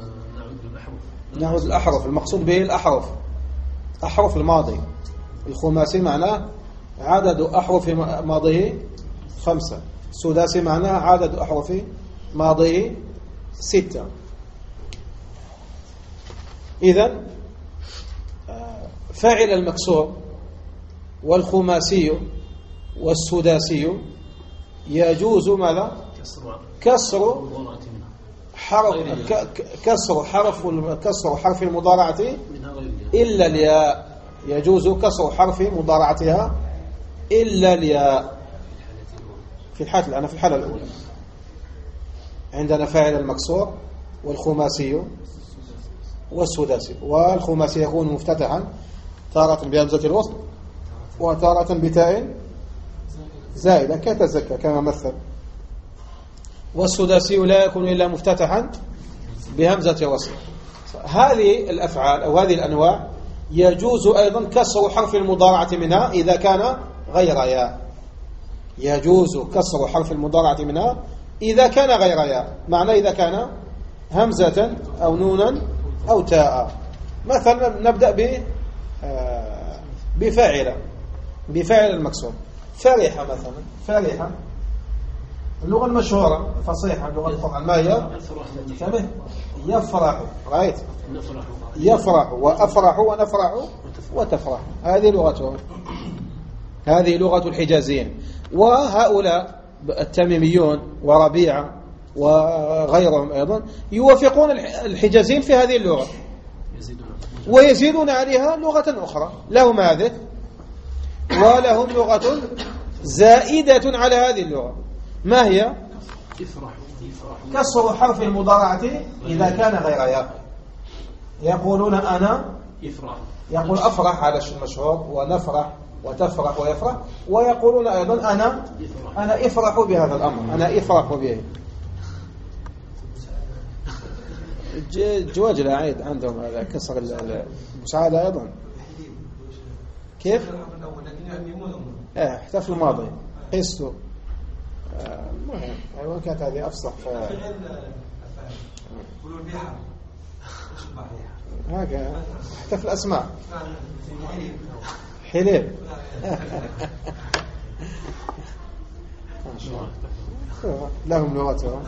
نعود الأحرف. المقصود به الأحرف، أحرف الماضي. الخماسي معناه عدد أحرف ماضيه 5، السداسي معناه عدد أحرف ماضيه 6. إذن فاعل المكسور والخماسي والسداسي يجوز ماذا؟ كسر حرف المضارعة إلا الياء. يجوز كسر حرف مضارعتها إلا الياء في الحالة الأولى. عندنا فاعل المكسور والخماسي والسداسي. والخماسي يكون مفتتحا تارة بهمزة الوصل وتارة بتاء زائدة كتزكى كما مثل. والسداسي لا يكون إلا مفتتحا بهمزة وصل. هذه الأفعال أو هذه الأنواع يجوز أيضا كسر حرف المضارعة منها إذا كان غير ياء. يجوز كسر حرف المضارعة منها إذا كان غير ياء. معنى إذا كان همزة أو نونا أو تاء. مثلا نبدأ بفاعل المكسور. فرح مثلا، فرح اللغة المشهورة الفصيحة، اللغة القرآن ما هي؟ يفرح. رأيت؟ يفرح وأفرح ونفرح وتفرح. هذه لغتهم، هذه لغة الحجازيين. وهؤلاء التميميون وربيعة وغيرهم أيضا يوافقون الحجازيين في هذه اللغة ويزيدون عليها لغة أخرى. لهم هذه ولهم لغة زائدة على هذه اللغة. ما هي؟ كسر حرف المضارعة إذا كان غير ياء. يقولون أنا يقول أفرح على المشهور، ونفرح وتفرح ويفرح. ويقولون أيضا أنا أفرح بهذا الأمر، أنا أفرح به. جواج العيد عندهم هذا كسر المساعدة أيضا. كيف؟ حتى في الماضي قيسوا. المهم أيوة كانت هذه أفصح. هكذا حتى في الأسماء حليب. لهم لغتهم.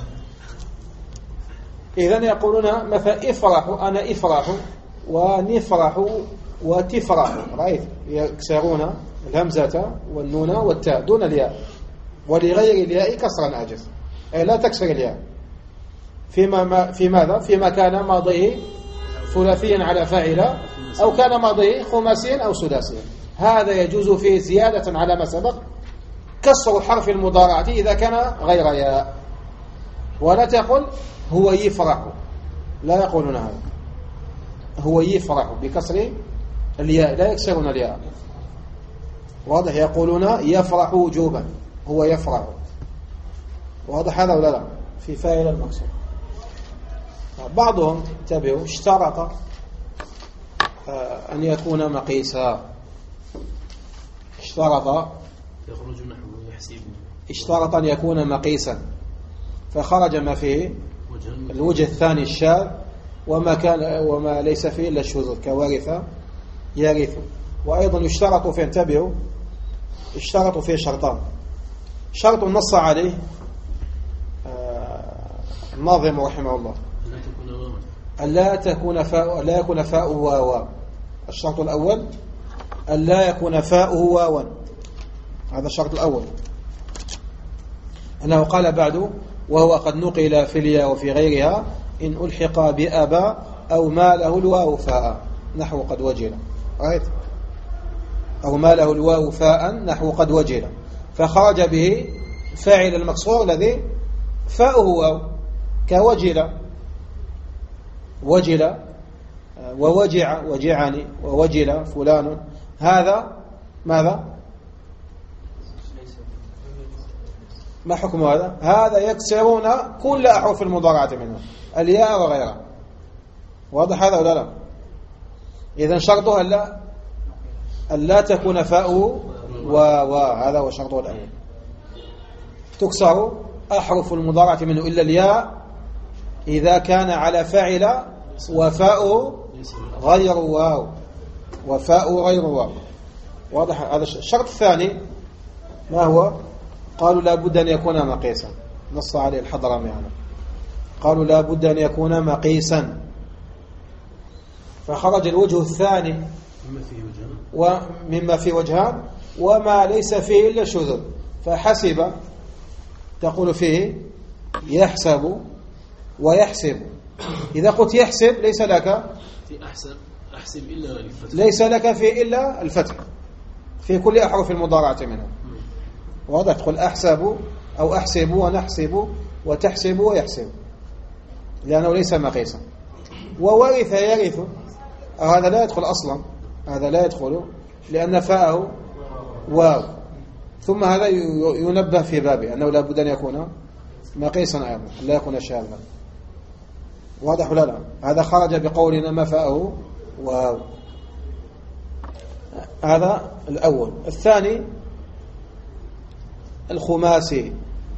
إذن يقولون مثلا افرح، أنا افرح، ونفرح وتفرح. رأيت؟ يكسرون الهمزة والنون والتاء دون الياء، ولغير الياء كسرا عاجز، أي لا تكسر الياء في ماذا؟ فيما كان ماضيه ثلاثيا على فاعل أو كان ماضيه خماسيا أو سداسيا. هذا يجوز فيه زيادة على ما سبق كسر حرف المضارعة إذا كان غير ياء. ولا تقل هو يفرح، لا يقولون هذا، هو يفرح بكسر الياء، لا يكسرون الياء. واضح؟ يقولون يفرح وجوبا، هو يفرح. واضح هذا ولا لا؟ في فاعل المقصود. بعضهم تبعوا اشترط أن يكون مقيسا، اشترط يخرج نحو يحسب، اشترط أن يكون مقيسا فخرج ما فيه الوجه الثاني الشاذ وما ليس فيه إلا الشذوذ كوارث يرث. وأيضا يشترط في، انتبهوا، اشترط فيه شرطان. شرط نص عليه الناظم رحمه الله ألا يكون فاؤه واوا. الشرط الأول ألا يكون فاؤه واوا، هذا الشرط الأول. أنه قال بعد وهو قد نقل في الياء وفي غيرها إن ألحق بأبا أو ما له الواو فاء نحو قد وجل. رأيت؟ أو ما له الواو فاء نحو قد وجل، فخرج به فاعل المكسور الذي فاؤه واو كوجل، وجل ووجع وجعني ووجل فلان. هذا ماذا؟ ما حكم هذا؟ هذا يكسرون كل أحرف المضارعة منه الياء وغيرها. واضح هذا ولا لا؟ إذن شرطها ألا تكون فاؤه هذا هو شرطه الأول. تكسر أحرف المضارعة منه إلا الياء إذا كان على فاعل وفاؤه غير واو، وفاؤه غير واو. واضح هذا الشرط الثاني ما هو؟ قالوا لا بد أن يكون مقيسا، نص عليه الحضرمي يعني. قالوا لا بد أن يكون مقيسا، فخرج الوجه الثاني ومما في وجهان وما ليس فيه إلا شذوذ. فحسب تقول فيه يحسب ويحسب. إذا قلت يحسب ليس لك في أحسب إلا الفتح، ليس لك فيه إلا الفتح في كل أحرف المضارعة منها. واضح؟ تقول أحسب أو أحسب ونحسب وتحسب ويحسب، لأنه ليس مقيسا. وورث يرث، هذا لا يدخل أصلا، هذا لا يدخل لأن فاءه واو. ثم هذا ينبه في بابه أنه لا بد أن يكون مقيسا أيضا، لا يكون شاذا. واضح ولا لا؟ هذا خرج بقولنا ما فاءه واو. هذا الأول. الثاني الخماسي،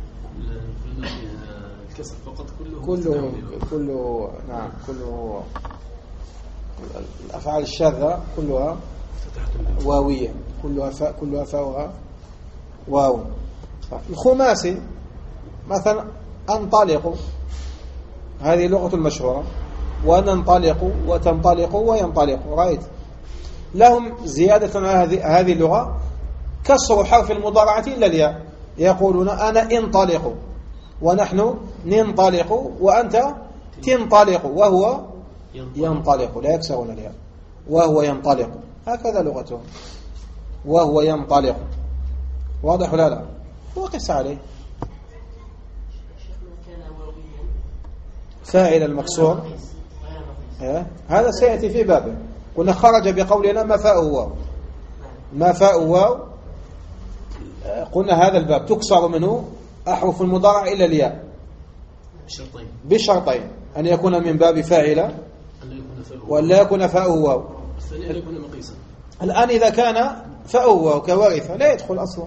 الكسر فقط كله نعم، كله الأفعال الشاذة كلها واوية، كلها فاؤها واو. الخماسي مثلا أنطلق، هذه لغة المشهورة، وننطلق وتنطلق وينطلق. رأيت؟ لهم زيادة على هذه اللغة كسر حرف المضارعة إلا الياء. يقولون أنا انطلق ونحن ننطلق وأنت تنطلق وهو ينطلق، لا يكسرون الياء، وهو ينطلق، هكذا لغتهم، وهو ينطلق. واضح ولا لا؟ وقس عليه فاعل المكسور، هذا سيأتي في بابه. قلنا خرج بقولنا ما فاء واو، ما فاء واو. قلنا هذا الباب تكسر منه أحرف المضارع إلى الياء بشرطين: أن يكون من باب فاعل وأن لا يكون فاء واو. الآن إذا كان فاء واو كوارثة لا يدخل أصلا،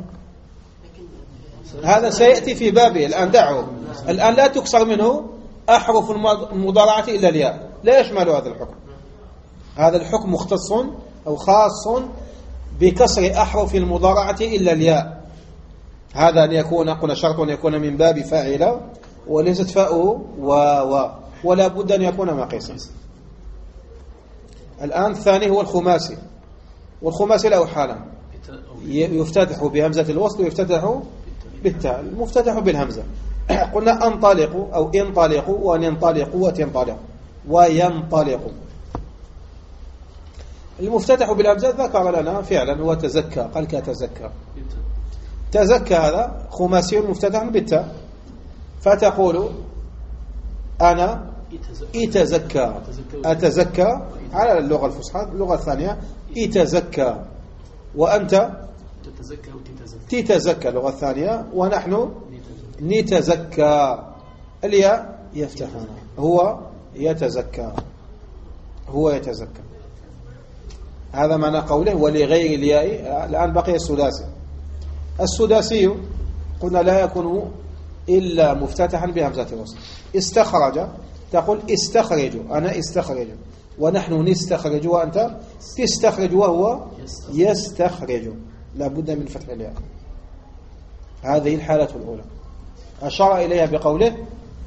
هذا سيأتي في بابه. الآن دعوه، الآن لا تكسر منه أحرف المضارعة إلا الياء، لا يشمل هذا الحكم. هذا الحكم مختص أو خاص بكسر أحرف المضارعة إلا الياء. هذا أن يكون، قلنا شرط أن يكون من باب فاعل وليست فاؤه واو، ولا بد أن يكون مقيسا. الآن الثاني هو الخماسي، والخماسي له حالا: يفتتح بهمزة الوصل ويفتتح بالتاء، المفتتح بالهمزة. قلنا أنطلق أو انطلق وننطلق وتنطلق وينطلق. المفتتح بالهمزات ذكر لنا فعلا هو تزكى، قال كتزكى. تزكى هذا خماسي مفتتح بالتاء، فتقول أنا إتزكى، أتزكى على اللغة الفصحى. اللغة الثانية إتزكى، وأنت تتزكى اللغة الثانية، ونحن نتزكى. الياء يفتحون، هو يتزكى، هو يتزكى. هذا معنى قوله ولغير الياء. الآن بقي السداسي. السداسي قلنا لا يكون إلا مفتتحا بهمزة الوصل. استخرج تقول استخرج، أنا استخرج، ونحن نستخرج، وأنت تستخرج، وهو يستخرج. لا بد من فتح الياء. هذه الحالة الأولى أشار إليها بقوله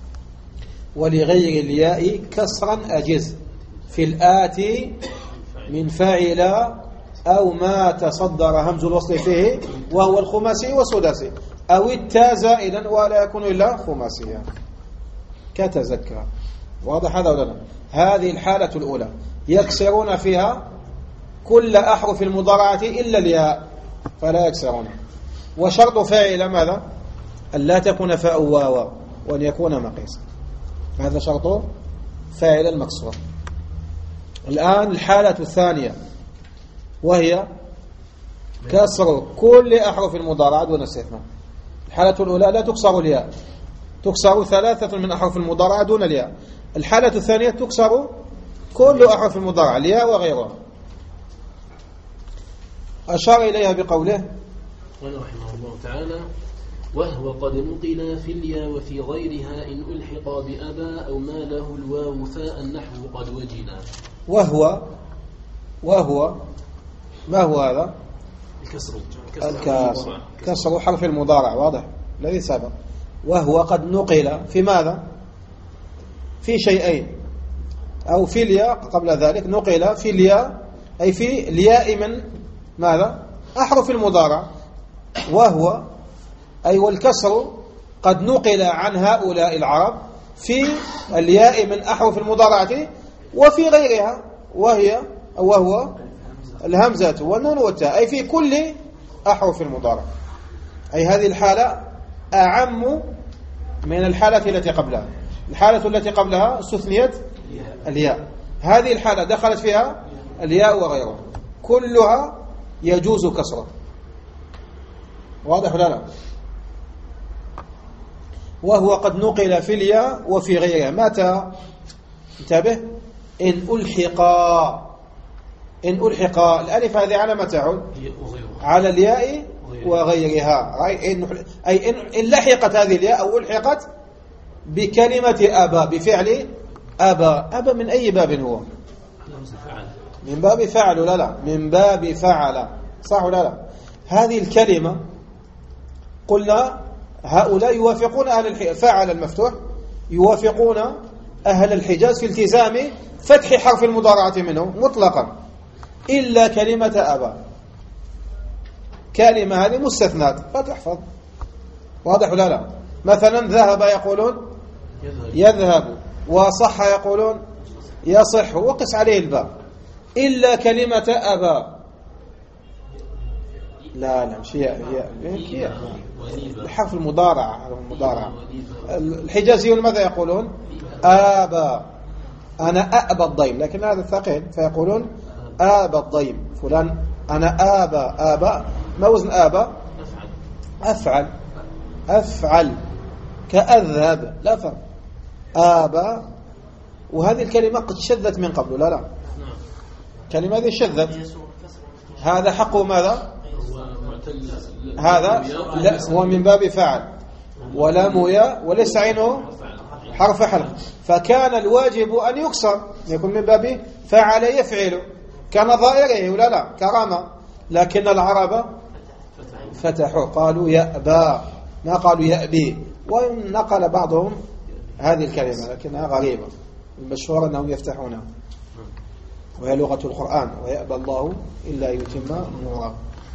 ولغير الياء كسرا أجز في الآتي من فاعل أو ما تصدر همز الوصل فيه وهو الخماسي والسداسي، أو التاء زائدا ولا يكون إلا خماسيا كتزكى. واضح هذا ولا لا؟ هذه الحالة الأولى يكسرون فيها كل أحرف المضارعة إلا الياء، فلا يكسرون. وشرط فاعل ماذا؟ أن لا تكون فاء واو، وأن يكون مقيسا. هذا شرط فاعل المكسور. الآن الحالة الثانية وهي كسر كل أحرف المضارعة دون استثناء. الحالة الأولى لا تكسر الياء، تكسر 3 من أحرف المضارعة دون الياء. الحالة الثانية تكسر كل أحرف المضارعة، الياء وغيرها. أشار إليها بقوله رحمه الله تعالى وهو قد نقل في الياء وفي غيرها إن ألحق بأبا أو ما له الواو فاء النحو قد وجنا. وهو ما هو هذا؟ كسر حرف المضارع، واضح الذي سبق. وهو قد نقل في ماذا؟ في شيئين، أو في الياء قبل ذلك. نقل في الياء أي في الياء من ماذا؟ أحرف المضارع. وهو أي والكسر قد نقل عن هؤلاء العرب في الياء من أحرف المضارعة وفي غيرها، وهو الهمزة والنون والتاء، أي في كل أحرف المضارع. أي هذه الحالة أعم من الحالة التي قبلها. الحالة التي قبلها استثنيت الياء، هذه الحالة دخلت فيها الياء وغيرها، كلها يجوز كسرها. واضح ولا لا؟ وهو قد نقل في الياء وفي غيرها. متى؟ انتبه. إن ألحق الألف هذه على ما تعود؟ على الياء وغيرها. أي إن لحقت هذه الياء أو ألحقت بكلمة أبا، بفعل أبا من أي باب هو؟ من باب فعل ولا لا؟ من باب فعل، صح ولا لا؟ هذه الكلمة قلنا هؤلاء يوافقون أهل فعل المفتوح، يوافقون أهل الحجاز في التزام فتح حرف المضارعة منه مطلقا، إلا كلمة أبا. كلمة هذه مستثنات فتحفظ. واضح ولا لا؟ مثلا ذهب يقولون يذهب، وصح يقولون يصح، وقس عليه الباء. إلا كلمة أبا لا مش هي الحرف المضارع. الحجازيون ماذا يقولون؟ آبا. أنا أأبى الضيم، لكن هذا الثقيل، فيقولون آبى الضيم فلان. أنا آبا ما وزن آبا؟ أفعل كأذهب، لا فرق. آبا. وهذه الكلمة قد شذت من قبل، لا كلمة هذه شذت. هذا حقه ماذا؟ هذا لا هو من باب فعل، ولا مويا وليس عينه حرف حلق، فكان الواجب أن يكسر، يكون من باب فعل يفعل كنظائره ولا لا كرامة. لكن العرب فتحوا قالوا يأبى، ما قالوا يأبي. ونقل بعضهم هذه الكلمة لكنها غريبة، المشهور أنهم يفتحونها، وهي لغة القرآن ويأبى الله إلا يتم نوره.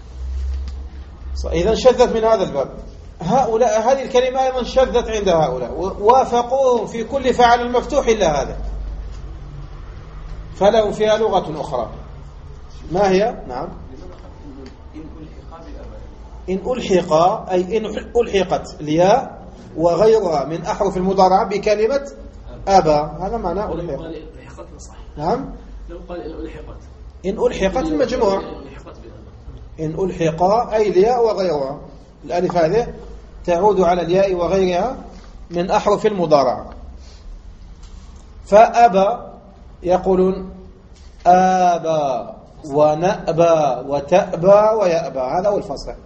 إذا شذت من هذا الباب. هؤلاء هذه الكلمة أيضا شذت عند هؤلاء، وافقوهم في كل فعل المفتوح إلا هذا، فلهم فيها لغة أخرى. ما هي؟ نعم. إن ألحق أي إن ألحقت الياء وغيرها من أحرف المضارعة بكلمة أبا، هذا معنى ألحق. نعم. لو قال إن ألحقت، إن ألحقت المجموع، إن ألحق أي الياء وغيرها، الألف هذه تعود على الياء وغيرها من أحرف المضارعة. فأبى يقولون آبى ونأبى وتأبى ويأبى، هذا هو الفصل.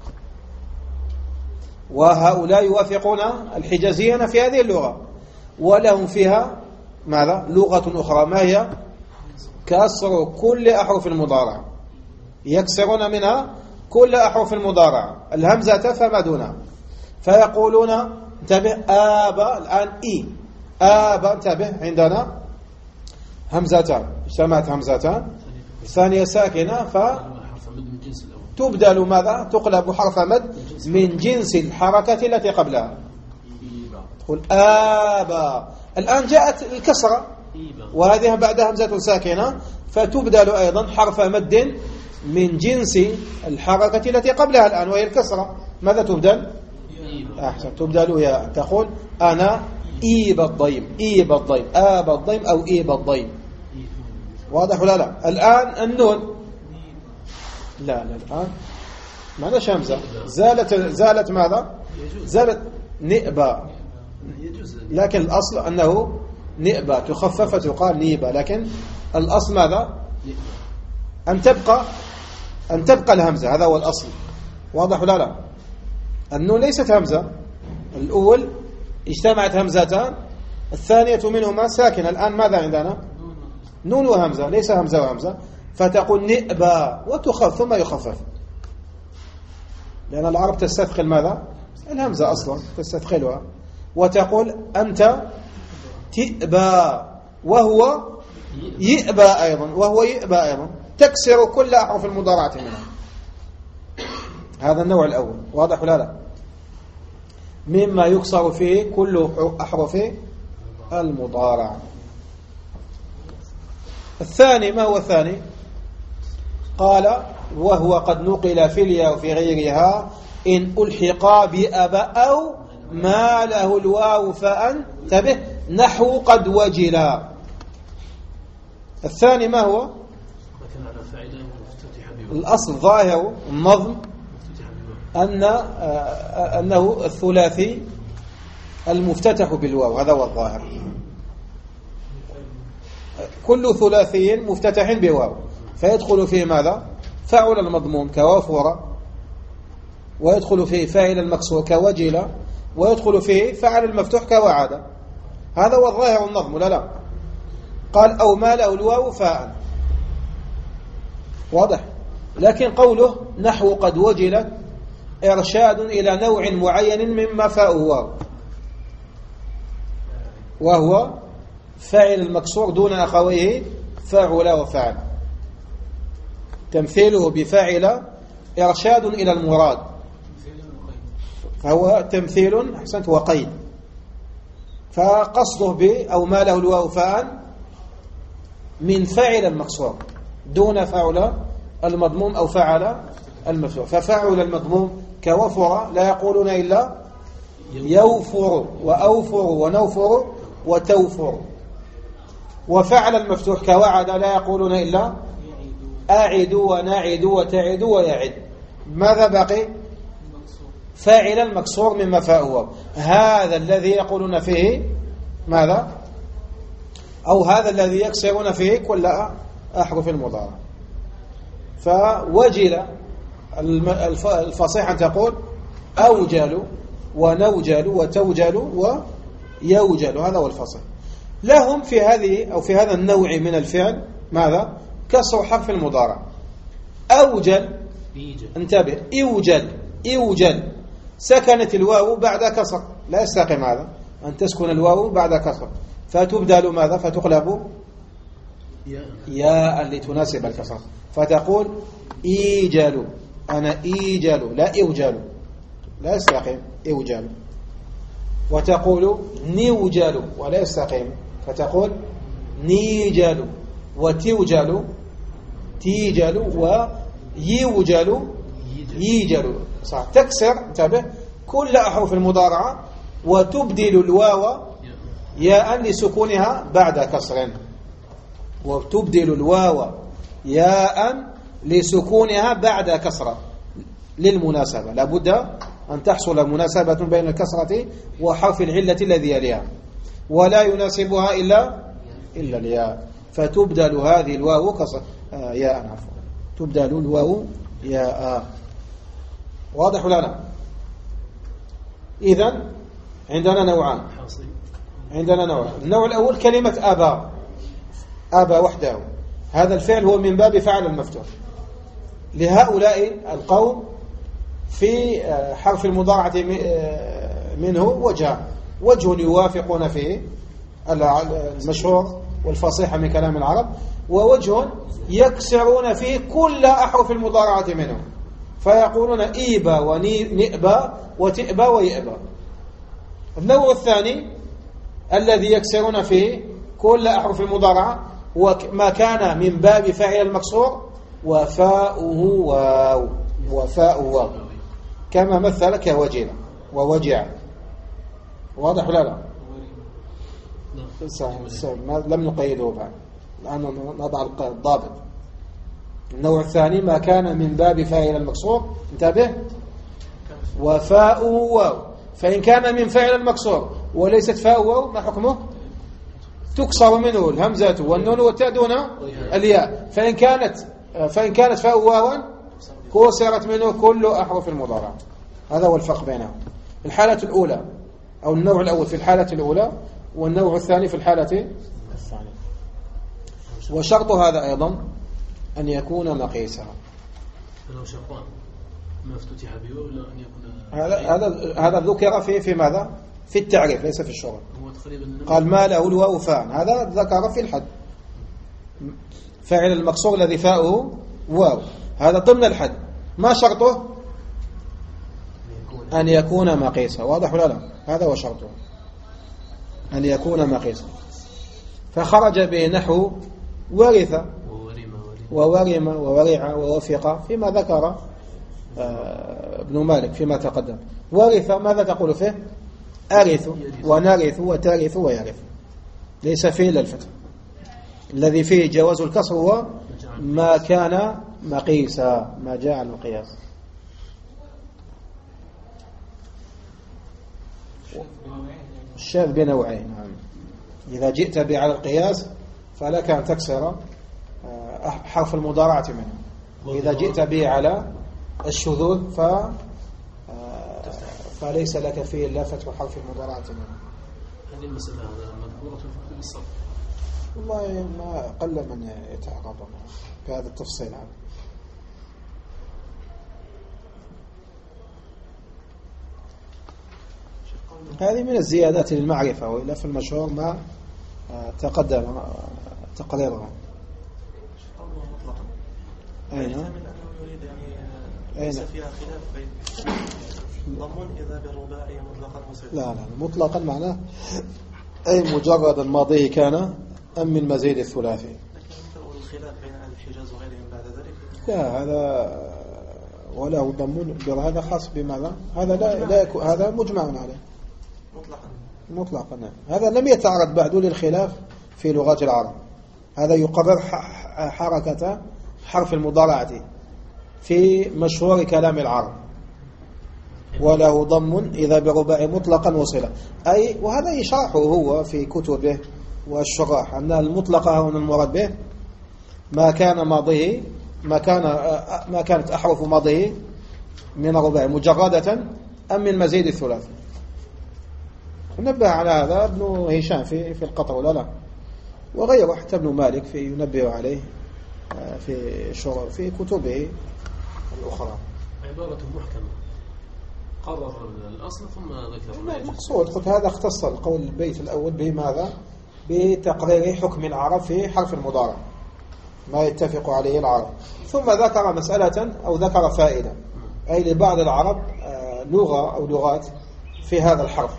وهؤلاء يوافقون الحجازيين في هذه اللغة، ولهم فيها ماذا؟ لغة أخرى، ما هي؟ كسر كل أحرف المضارعة، يكسرون منها كل أحرف المضارعة الهمزة فما دونها، فيقولون انتبه آبى، الآن إي آبى، انتبه عندنا همزتان، اجتمعت همزتان، الثانية ساكنة فتبدل ماذا؟ تقلب حرف مد من جنس الحركة التي قبلها. تقول آبى، الآن جاءت الكسرة وهذه بعد همزة ساكنة، فتبدل أيضا حرف مد من جنس الحركة التي قبلها الآن وهي الكسرة. ماذا تبدل؟ أحسن، تبدل يا، تقول أنا إيب الضيم، إيب الضيم، آب الضيم أو إيب الضيم. واضح ولا لا؟ الآن النون لا الآن معنى شمسة زالت ماذا؟ زالت نئبة، لكن الأصل أنه نئبة، تخفف تقال نيبة، لكن الأصل ماذا؟ أن تبقى الهمزة، هذا هو الأصل. واضح ولا لا؟ النون ليست همزة، الأول اجتمعت همزتان، الثانية منهما ساكنة، الآن ماذا عندنا؟ نون وهمزة، ليس همزة وهمزة، فتقول نئبا وتخف ثم يخفف، لأن العرب تستثقل ماذا؟ الهمزة أصلا تستثقلها، وتقول أنت تئبا وهو يئبى أيضا، وهو يئبى أيضا، تكسر كل أحرف المضارعة منها. هذا النوع الأول. واضح ولا لا؟ مما يكسر فيه كل أحرف المضارعة. الثاني، ما هو الثاني؟ قال وهو قد نقل في الياء وفي غيرها إن ألحقا بأبا أو ما له الواو فأنتبه نحو قد وجلا. الثاني ما هو؟ الأصل ظاهر النظم أنه الثلاثي المفتتح بالواو، هذا هو الظاهر، كل ثلاثي مفتتح بواو، فيدخل فيه ماذا؟ فاعل المضموم كوافر، ويدخل فيه فاعل المكسور كوجل، ويدخل فيه فاعل المفتوح كوعد، هذا هو الظاهر النظم لا لا. قال أو ما له الواو فاء، واضح. لكن قوله نحو قد وجلت إرشاد إلى نوع معين مما فاءه واو، وهو فاعل المكسور دون أخويه فاعل وفعل، تمثيله بفاعل إرشاد إلى المراد، فهو تمثيل أحسنت وقيد، فقصده أو ما له الواو فاء من فاعل المكسور دون فاعل المضموم أو فعل المفتوح. ففاعل المضموم كوفر لا يقولون إلا يوفر وأوفر ونوفر وتوفر، وفعل المفتوح كوعد لا يقولون إلا أعد ونعد وتعد ويعد. ماذا بقي؟ فاعل المكسور مما فاءه، هذا الذي يقولون فيه ماذا؟ أو هذا الذي يكسرون فيه كل أحرف المضارع. فوجل الفصيح أن تقول أوجل ونوجل وتوجل ويوجل، هذا هو الفصيح. لهم في هذه أو في هذا النوع من الفعل ماذا؟ كسر حرف المضارع. أوجل، انتبه، إوجل سكنت الواو بعد كسر، لا يستقيم هذا أن تسكن الواو بعد كسر، فتبدل ماذا؟ فتقلب ياء لتناسب الكسر، فتقول إيجل، أنا إيجل لا إوجل، لا يستقيم إوجل. وتقول نيوجل ولا يستقيم، فتقول نيجل وتوجل تيجل ويوجل ييجل. صح. تكسر انتبه كل أحرف المضارعة وتبدل الواو ياء لسكونها بعد كسر، وتبدل الواو ياء لسكونها بعد كسرة للمناسبة. لابد أن تحصل مناسبة بين الكسرة وحرف العلة الذي يليها، ولا يناسبها إلا الياء، فتبدل هذه الواو ياء. عفوا، تبدل الواو ياء. واضح ولا لا؟ إذن عندنا نوعان. النوع الأول كلمة أبا، أبا وحده، هذا الفعل هو من باب فعل المفتوح. لهؤلاء القوم في حرف المضارعة منه وجه يوافقون فيه المشهور والفصيح من كلام العرب، ووجه يكسرون فيه كل أحرف المضارعة منه، فيقولون إيبا ونئبا وتئبا ويئبا. النوع الثاني الذي يكسرون فيه كل أحرف المضارعة وما كان من باب فاعل المكسور وفاؤه واو، وفاؤه واو، كما مثل كوجل ووجع. واضح ولا لا؟ لم نقيده بعد، الآن نضع الضابط. النوع الثاني ما كان من باب فاعل المكسور، انتبه، وفاؤه واو. فإن كان من فاعل المكسور وليست فاء واو ما حكمه؟ تكسر منه الهمزة والنون والتاء دون الياء. فإن كانت فاء واوا كسرت منه كل أحرف المضارعة. هذا هو الفرق بينهم. الحالة الأولى أو النوع الأول في الحالة الأولى، والنوع الثاني في الحالة الثانية. وشرط هذا أيضا أن يكون مقيسا. لو شرطان ما افتتح به ولا أن يكون هذا ذكر في ماذا؟ في التعريف ليس في الشرط. قال ما له الواو فاء، هذا ذكر في الحد. فاعل المكسور الذي فاؤه واو، هذا ضمن الحد. ما شرطه؟ أن يكون مقيسا. واضح ولا لا؟ هذا هو شرطه، أن يكون مقيسا. فخرج به نحو ورث وورم وورع ووفق فيما ذكر ابن مالك فيما تقدم. ورث ماذا تقول فيه؟ أرث ونرث وترث ويرث، ليس فيه إلا الفتح. الذي فيه جواز الكسر هو ما كان مقيسا، ما جاء عن القياس. الشاذ بنوعين. إذا جئت به على القياس فلك أن تكسر حرف المضارعة منه، وإذا جئت به على الشذوذ فليس لك فيه إلا فتح حرف المضارعة منه. هذه المسألة مذكورة في كتب الصرف. والله ما قل من يتعرض بهذا التفصيل. هذه من الزيادات للمعرفة، وإلا في المشهور ما تقدم تقريرها. أين؟ ليس فيها خلاف بين ضمن إذا بالرباعي مطلقا مصير. لا مطلقا معناه أي مجرد ماضيه كان أم من مزيد الثلاثي. لكن الخلاف بين أهل الحجاز وغيرهم بعد ذلك. لا هذا وله ضمن، هذا خاص بماذا؟ هذا لا هذا مجمع عليه مطلقا. هذا لم يتعرض بعد للخلاف في لغات العرب. هذا يقرر حركة حرف المضارعة في مشهور كلام العرب. وله ضم إذا برباع مطلقا وصلا، أي وهذا يشرحه هو في كتبه والشراح أن المطلقة هنا المراد به ما كان ماضيه ما كانت أحرف ماضيه من الرباع مجردة أم من مزيد الثلاث. نبه على هذا ابن هشام في القطر ولا لا، وغيره حتى ابن مالك في ينبه عليه في كتبه الأخرى. عبارة محكمة قرر الأصل ثم ذكر المقصود. قلت هذا اختص القول البيت الأول بماذا؟ بتقرير حكم العرب في حرف المضارع ما يتفق عليه العرب، ثم ذكر مسألة أو ذكر فائدة، أي لبعض العرب لغة أو لغات في هذا الحرف،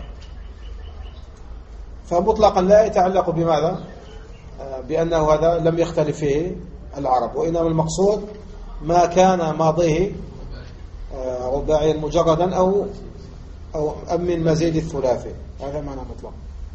فمطلقا لا يتعلق بماذا؟ بأنه هذا لم يختلف فيه العرب، وإنما المقصود ما كان ماضيه رباعيا مجردا أو من مزيد الثلاثي، هذا معنى مطلق.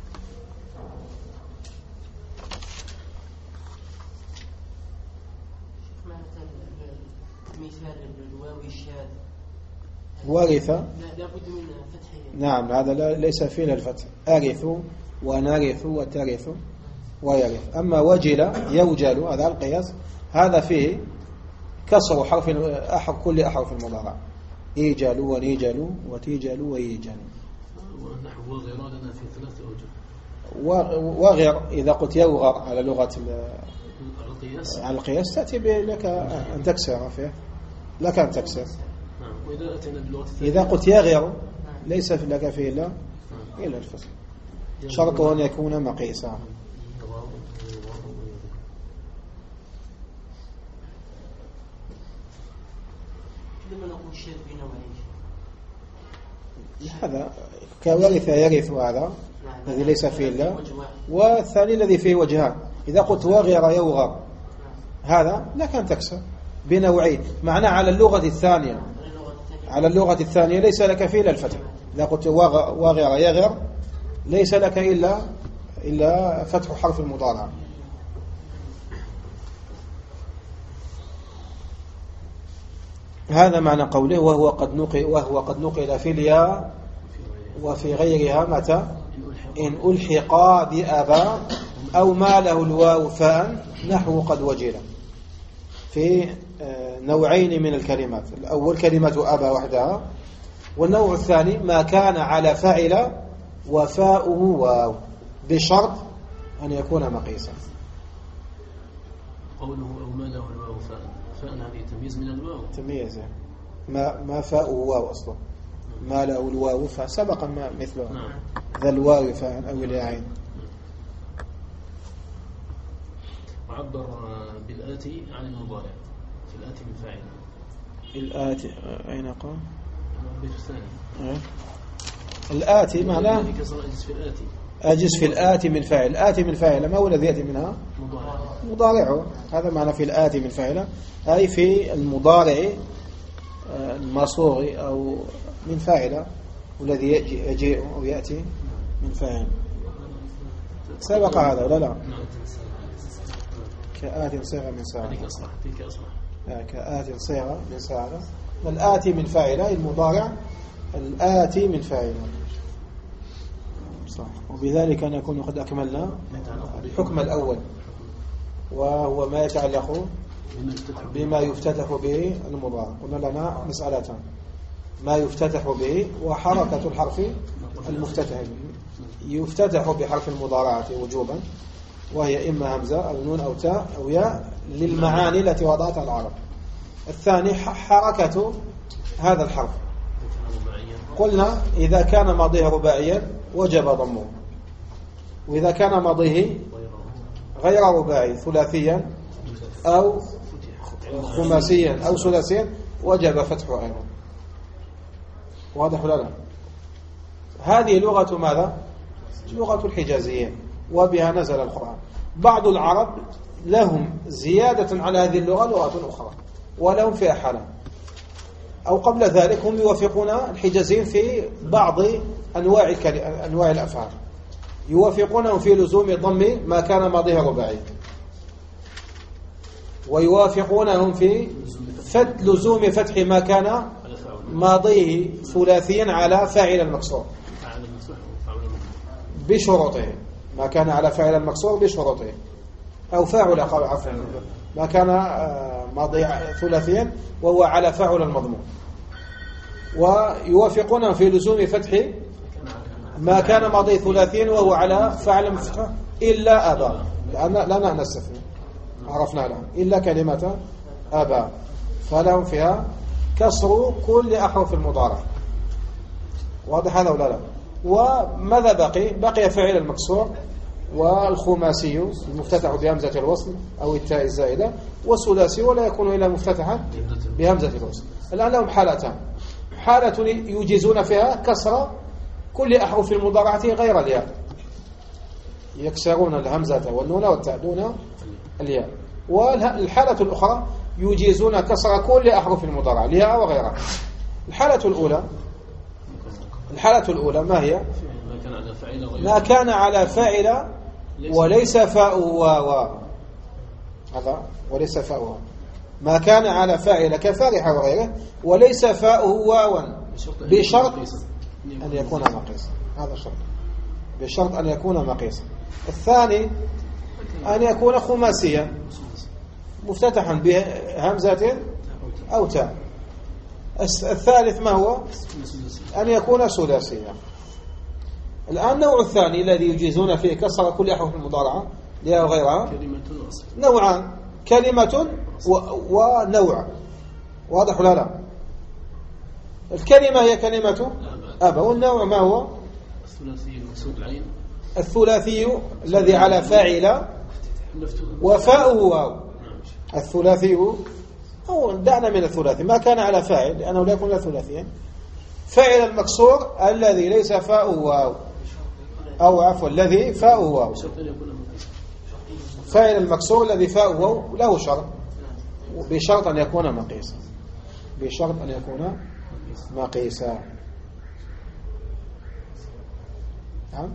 مثال الواو الشاذ ورث لا بد من فتحه. نعم، هذا ليس فيه الفتح. أرث ونرث وترث ويرث. أما وجل يوجل هذا القياس، هذا فيه كسر حرف كل أحرف المضارع، إيجال ونيجل وتيجل ويجل. ونحو وغير لنا في 3 أوجه. وغير إذا قلت يوغر على لغة القياس تأتي لك أن تكسر فيه، لك أن تكسر. وإذا أتينا باللغة إذا قلت يغير ليس لك فيه إلا الفتح، شرطه أن يكون مقيسا. لما نقول الشاذ بنوعين، هذا كورث يرث، هذا الذي ليس فيه إلا، والثاني الذي فيه وجهان. إذا قلت وغير يوغر هذا لك أن تكسر بنوعين، معناه على اللغة الثانية ليس لك فيه إلا الفتح. إذا قلت وغير يغر ليس لك إلا فتح حرف المضارع. هذا معنى قوله وهو قد نقل في الياء وفي غيرها متى إن ألحقا بأبا أو ما له الواو فاء نحو قد وجل، في نوعين من الكلمات. الأول كلمة أبا وحدها، والنوع الثاني ما كان على فاعل وفاؤه واو بشرط أن يكون مقيسا. قوله أو ما له الواو فاء هذه تمييز من الواو، تمييز ما فاؤه واو أصلا، ما له الواو فاء سبق ما مثله ذا الواو فاء أو الياعين. وعبر بالآتي عن المضارع في الآتي من فاعل. الآتي أين قام؟ البيت الثاني. الآتي معناه أجز في الآتي من فاعل. الآتي من فاعل ما هو الذي يأتي منها؟ مضارعه. هذا معنى في الآتي من فاعل، أي في المضارع المصوغ أو من فاعل، والذي يجيء أو يأتي من فاعل. سبق هذا ولا لا؟ كآت صيغة من ساعة. كآت صيغة من ساعة. الآتي من فاعل المضارع، الآتي من فاعل. صح. وبذلك نكون قد أكملنا الحكم الأول، وهو ما يتعلق بما يفتتح به المضارع. قلنا لنا مسألتان: ما يفتتح به وحركة الحرف المفتتح به. يفتتح بحرف المضارعة وجوبا، وهي إما همزة أو نون أو تاء أو ياء للمعاني التي وضعتها العرب. الثاني حركة هذا الحرف. قلنا إذا كان ماضيه رباعيا وجب ضمه، وإذا كان ماضيه غير رباعي ثلاثيا أو خماسيا أو ثلاثيا وجب فتحه أيضا. واضح ولا لا؟ هذه لغة ماذا؟ لغة الحجازيين، وبها نزل القرآن. بعض العرب لهم زيادة على هذه اللغة لغة أخرى ولهم فيها حالة، أو قبل ذلك هم يوافقون الحجازيين في بعض أنواع الأفعال، يوافقونهم في لزوم ضم ما كان ماضيه رباعي، ويوافقونهم في لزوم فتح ما كان ماضيه ثلاثيا على فاعل المكسور بشروطه. ما كان على فاعل المكسور بشروطه، أو فاعل عفوا ما كان ماضي ثلاثيا وهو على فاعل المضمون. ويوافقون في لزوم فتح ما كان ماضي ثلاثيا وهو على فاعل مفتوح إلا أبا، لنا نستثني عرفنا لهم إلا كلمة أبا، فلهم فيها كسر كل أحرف المضارع. واضح هذا ولا لا؟ وماذا بقي فاعل المكسور والخماسي المفتتح بهمزة الوصل أو التاء الزائدة، والثلاثي ولا يكون إلا مفتتحا بهمزة الوصل. الآن لهم حالتان: حالة يجيزون فيها كسر كل أحرف المضارعة غير الياء، يكسرون الهمزة والنون والتاء دون الياء، والحالة الأخرى يجيزون كسر كل أحرف المضارعة لها وغيرها. الحالة الأولى ما هي؟ ما كان على فاعل وليس فاء واو، هذا وليس فاء واو، ما كان على فاعل كفارح وغيره وليس فاءه واوا بشرط أن يكون مقيسا، هذا شرط، بشرط أن يكون مقيسا. الثاني أن يكون خماسيا مفتتحا بهمزة أو تاء. الثالث ما هو؟ أن يكون ثلاثيا. الآن النوع الثاني الذي يجيزون فيه كسر كل أحرف المضارعة لها وغيرها نوعان، كلمة ونوع. واضح ولا لا؟ الكلمة هي كلمة أبا، والنوع ما هو؟ الثلاثي الذي على فاعل وفاؤه واو. الثلاثي أو دعنا من الثلاثي ما كان على فاعل لأنه لا يكون له ثلاثيا. فاعل المكسور الذي ليس فاؤه واو، أو عفوا الذي فاؤه واو. فاعل المكسور الذي فاؤه واو له شرط، بشرط أن يكون مقيسا، بشرط أن يكون مقيسا. نعم.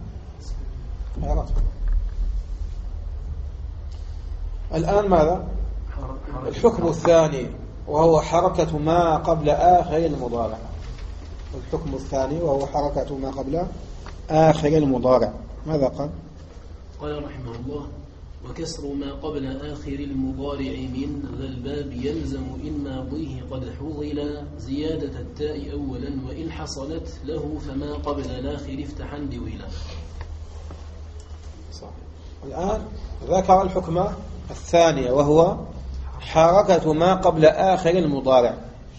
الآن ماذا؟ الحكم الثاني وهو حركة ما قبل آخر المضارع. الحكم الثاني وهو حركة ما قبل آخر المضارع. ماذا قال؟ قال رحمه الله: وكسر ما قبل آخر المضارع من ذا الباب يلزم إن ماضيه قد حوضل زيادة التاء أولا، وإن حصلت له فما قبل الآخر افتحا بولا. الآن ذكر الحكم الثاني وهو حركة ما قبل آخر المضارع.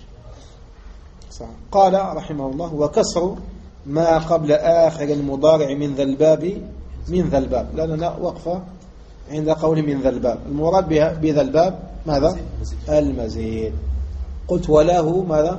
قال رحمه الله: وكسر ما قبل آخر المضارع من ذا الباب. من ذا الباب لأننا وقفة عند قول من ذا الباب. المراد بذا الباب ماذا؟ المزيد. قلت وله ماذا؟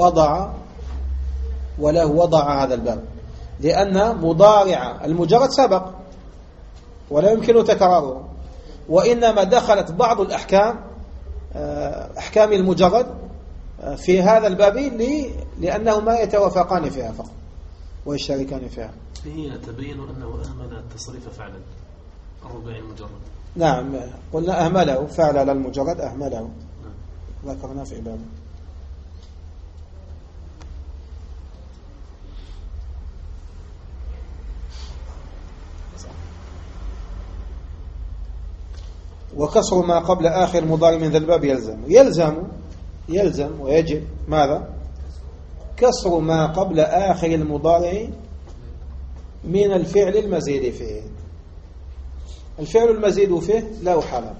وضع هذا الباب، لأن مضارع المجرد سبق ولا يمكن تكراره، وإنما دخلت بعض الأحكام أحكام المجرد في هذا الباب لأنهما يتوافقان فيها فقط ويشتركان فيها. هي تبين أنه أهمل التصريف فعلا الرباعي المجرد. نعم، قلنا أهمله فعلا للمجرد، أهمله ذكرنا في بابه. وكسر ما قبل آخر مضارع من ذا الباب يلزم ويجب ماذا؟ كسر ما قبل آخر المضارع من الفعل المزيد فيه. الفعل المزيد فيه له حالة.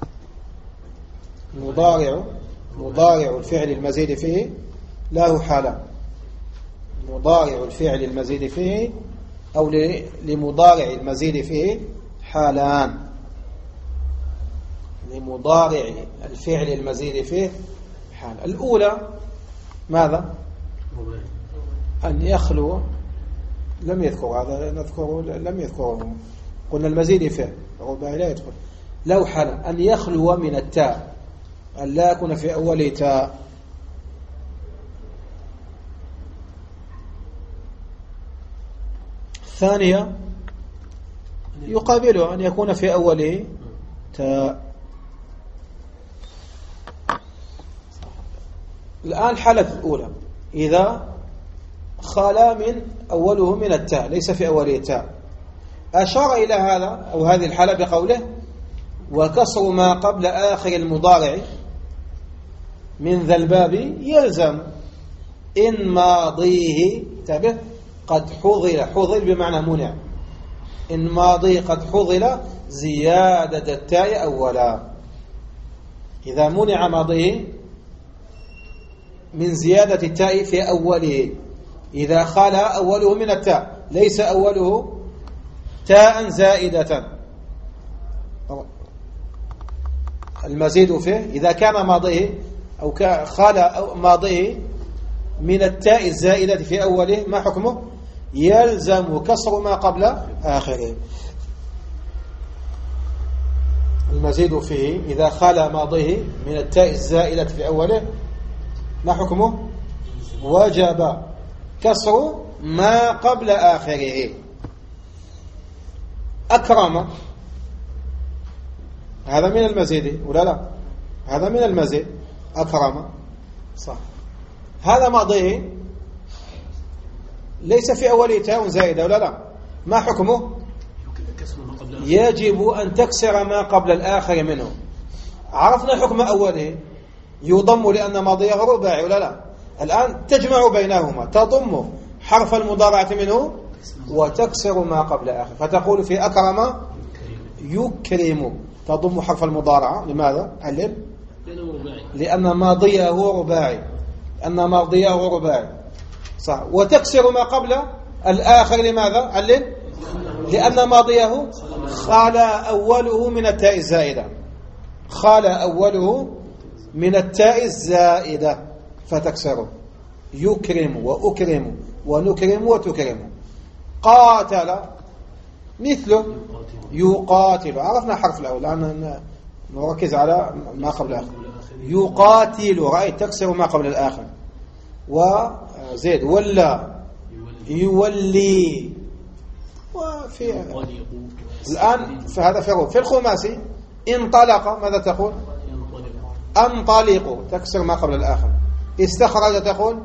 مضارع الفعل المزيد فيه له حالة. مضارع الفعل المزيد فيه أو لمضارع المزيد فيه حالان. لمضارع الفعل المزيد فيه حال. الأولى ماذا؟ أن يخلو. لم يذكر هذا، لم يذكره. قلنا المزيد فيه الرباعي لا يدخل. لو حال أن يخلو من التاء، أن لا يكون في أول تاء. الثانية يقابله أن يكون في أول تاء. الآن الحالة الأولى إذا خلا من أوله من التاء، ليس في أوله تاء، أشار إلى هذا أو هذه الحالة بقوله: وكسر ما قبل آخر المضارع من ذا الباب يلزم إن ماضيه تبه قد حضل بمعنى منع. إن ماضيه قد حضل زيادة التاء أولا. إذا منع ماضيه من زيادة التاء في أوله، إذا خلا أوله من التاء، ليس أوله تاء زائدة، المزيد فيه إذا كان ماضيه أو خلا ماضيه من التاء الزائدة في أوله، ما حكمه؟ يلزم كسر ما قبل آخره. المزيد فيه إذا خلا ماضيه من التاء الزائدة في أوله ما حكمه؟ وجب كسر ما قبل آخره. أكرم هذا من المزيد ولا لا؟ هذا من المزيد. أكرم صح. هذا ماضيه ليس في أوله تاء زائدة ولا لا؟ ما حكمه؟ يجب أن تكسر ما قبل الآخر منه. عرفنا حكم أوله يضم لأن ماضيه رباعي ولا لا؟ الآن تجمع بينهما، تضم حرف المضارعة منه وتكسر ما قبل آخر، فتقول في أكرم يكرم تضم حرف المضارعة. لماذا؟ علل. لأن ماضيه رباعي، صح. وتكسر ما قبل الآخر. لماذا؟ علل. لأن ماضيه خلا أوله من التاء الزائدة، فتكسره. يكرم وأكرم ونكرم وتكرم. قاتل مثله يقاتل. عرفنا حرف الأول، الآن نركز على ما قبل الآخر. يقاتل رأيت تكسر ما قبل الآخر. وزيد ولا يولي. وفي الآن فهذا في الخماسي انطلق ماذا تقول؟ انطلق تكسر ما قبل الآخر. استخرج تقول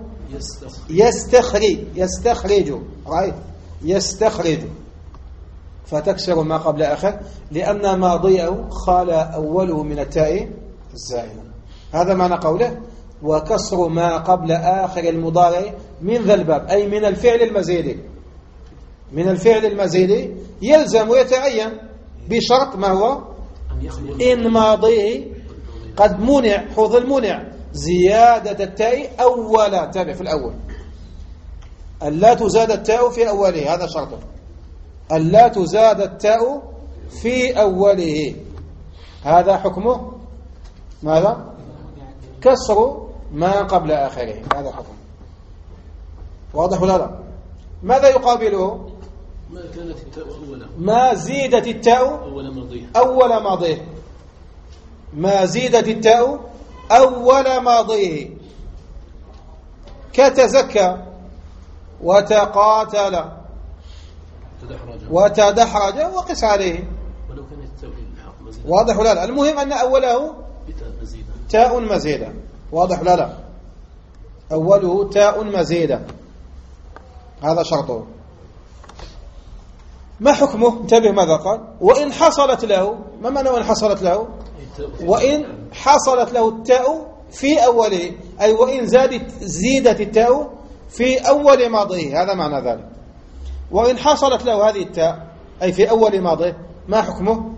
يستخرج رأيت يستخرج فتكسر ما قبل آخر لأن ماضيه خلا أوله من التاء الزائدة. هذا معنى قوله وكسر ما قبل آخر المضارع من ذا الباب، أي من الفعل المزيد يلزم ويتعين بشرط ما هو؟ إن ماضيه قد منع حوض المنع زيادة التاء أولا. تابع في الأول ألا تزاد التاء في أوله، هذا شرطه. ألا تزاد التاء في أوله، هذا حكمه ماذا؟ كسر ما قبل آخره، هذا حكمه. واضح ولا لا؟ ماذا يقابله؟ ما كانت التاء أولا، ما زيدت التاء أول ماضيه، ما زيدت التاء أول ماضيه. كتزكى وتقاتل وتدحرج وقس عليه. ولو كانت التاء للحق مزيدة. واضح ولا لا؟ المهم أن أوله تاء مزيدة. واضح ولا لا؟ أوله تاء مزيدة، هذا شرطه. ما حكمه؟ انتبه ماذا قال. وإن حصلت له، ما معنى وإن حصلت له؟ وإن حصلت له التاء في أوله، أي وإن زيدت التاء في أول ماضيه، هذا معنى ذلك. وإن حصلت له هذه التاء أي في أول ماضيه، ما حكمه؟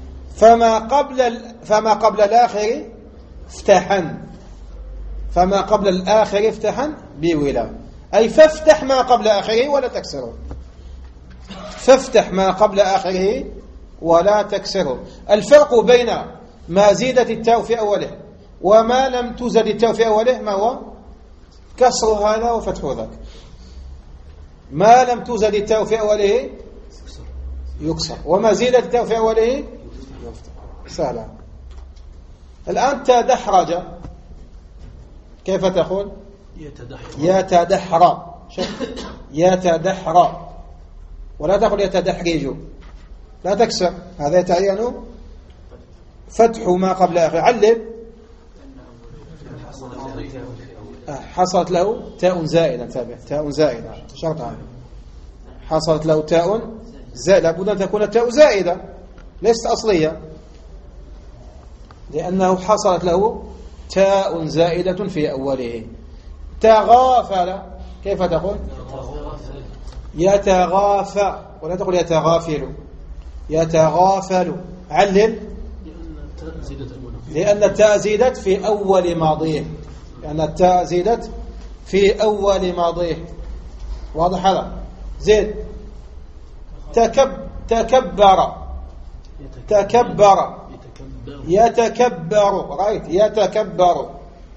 فما قبل الآخر افتحا، فما قبل الآخر افتحا بولا، أي فافتح ما قبل آخره ولا تكسره. فافتح ما قبل آخره ولا تكسره. الفرق بين ما زيدت التاء في أوله وما لم تزد التاء في أوله ما هو؟ كسر هذا وفتح ذاك. ما لم تزد التاء في أوله يكسر، وما زيدت التاء في أوله يفتح. سهلة. الآن تدحرج كيف تقول؟ يتدحر، يتدحر، ولا تقول يتدحرج، لا تكسر، هذا يتعين فتح ما قبل آخر. علل. حصلت له تاء زائدة. تابع تاء زائدة شرط هذا. حصلت له تاء زائدة، لابد أن تكون التاء زائدة ليست أصلية، لأنه حصلت له تاء زائدة في أوله. تغافل كيف تقول؟ يتغافى، ولا تقول يتغافل، يتغافل. علل. لأن التاء زيدت في أول ماضيه، لأن التاء زيدت في أول ماضيه. واضح هذا؟ زيد. تكبر، تكبر، يتكبر، رأيت يتكبر.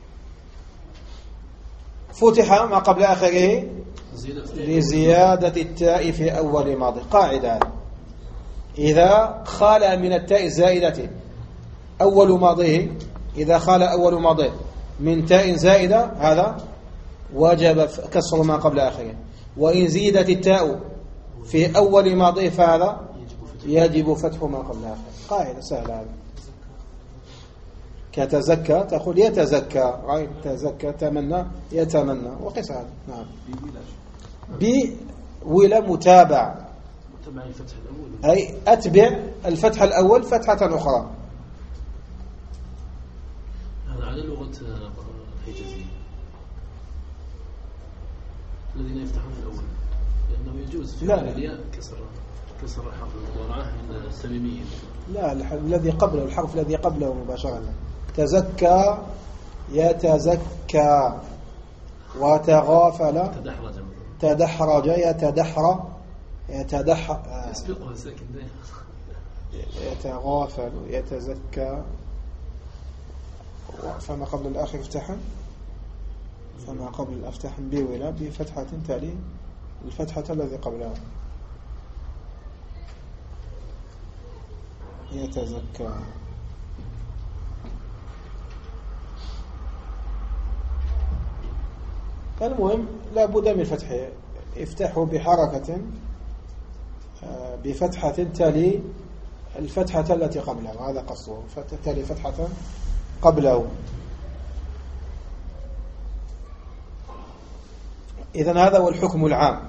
فتح ما قبل آخره لزيادة التاء في أول ماضي. قاعدة: إذا خال من التاء الزائدة أول ماضيه إذا خال أول ماضيه من تاء زائدة هذا وجب كسر ما قبل آخره. وإن زيدت التاء في أول ماضيه فهذا يجب فتح ما قبل آخره. قاعدة سهلة هذه. كتزكى تقول يتزكى، تزكى تمنى يتمنى، وقس هذا. نعم. بولا متابع، متابع الفتح الأول، أي أتبع الفتح الأول فتحة أخرى. هذا على لغة الحجازية الذين يفتحون في الأول، لأنه يجوز في الياء كسر حرف المضارعة من السميمية. لا، الذي قبله الحرف الذي قبله مباشرة. تزكى يتزكى، وتغافل تدحرج يتدحر يسبقها ساكن ده. يتغافل يتزكى، فما قبل الآخر افتحا، فما قبل الأفتح بولا بفتحة تالي الفتحة الذي قبلها. يتزكى. المهم لا بد من فتحه. افتحوا بحركة بفتحة تالي الفتحة التي قبلها، هذا قصده، تالي فتحة قبله. إذن هذا هو الحكم العام.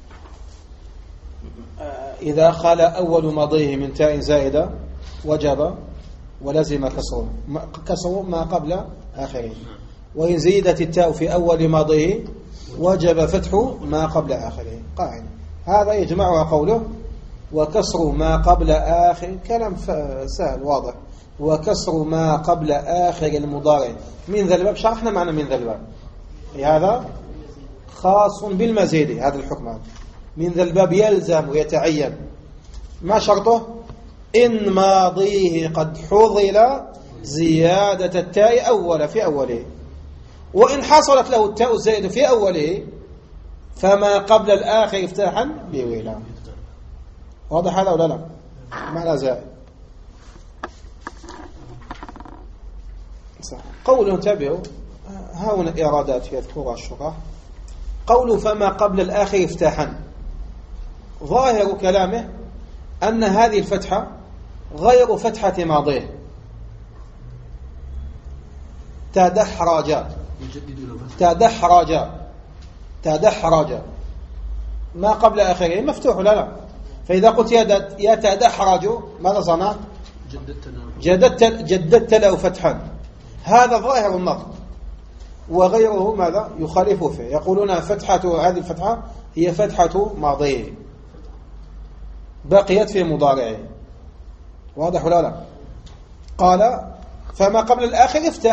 إذا خال أول ماضيه من تاء زائدة وجب ولزم كسره ما قبل آخره. وإن زيدت التاء في أول ماضيه وجب فتح ما قبل آخره. قاعدة هذا يجمعها قوله وكسر ما قبل آخر. كلام سهل واضح. وكسر ما قبل آخر المضارع من ذا الباب. شرحنا معنى من ذا الباب. هذا خاص بالمزيد. هذا الحكم من ذا الباب يلزم ويتعين. ما شرطه؟ إن ماضيه قد حضل زيادة التاء أول في أوله، وإن حصلت له التاء الزائدة في أوله فما قبل الآخر افتاحا بويلا. واضح هذا ولا لا؟ معنى زائد. قوله انتبهوا، هاونا إرادات يذكرها الشرح. قوله فما قبل الآخر افتاحا، ظاهر كلامه أن هذه الفتحة غير فتحة ماضيه. تدحرج ما قبل آخره مفتوح لا لا. فإذا قلت يتدحرج ماذا صنع؟ جددت له فتحا. هذا ظاهر النظم، وغيره ماذا يخالف فيه. يقولون فتحة هذه الفتحة هي فتحة ماضيه بقيت في مضارعه. واضح ولا لا؟ قال فما قبل الآخر افتح،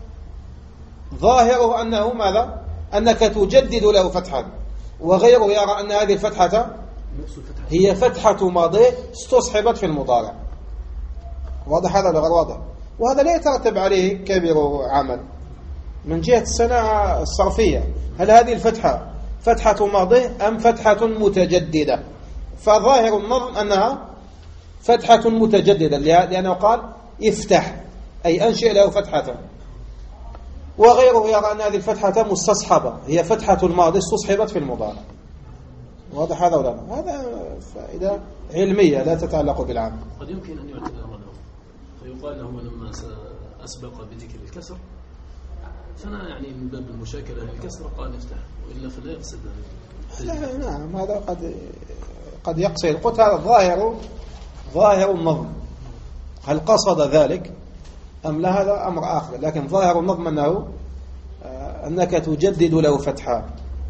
ظاهره أنه ماذا؟ أنك تجدد له فتحا، وغيره يرى أن هذه الفتحة هي فتحة ماضيه استصحبت في المضارع. واضح هذا ولا غير واضح؟ وهذا لا يترتب عليه كبير عمل من جهة الصناعة الصرفية. هل هذه الفتحة فتحة ماضيه أم فتحة متجددة؟ فظاهر النظم أنها فتحة متجددة، لأنه قال افتح أي أنشئ له فتحة. وغيره يرى أن هذه الفتحة مستصحبة، هي فتحة الماضي استصحبت في المضارع. واضح هذا ولا لا؟ هذا فائدة علمية لا تتعلق بالعام. قد يمكن أن يعتبر له فيقال له لما أسبق بذكر الكسر فأنا يعني من باب المشاكلة للكسر قال افتح، وإلا فلا يقصد. لا نعم، هذا قد يقصد. قلت هذا ظاهر النظم، هل قصد ذلك أم لا هذا أمر آخر، لكن ظاهر النظم أنه أنك تجدد له فتحا.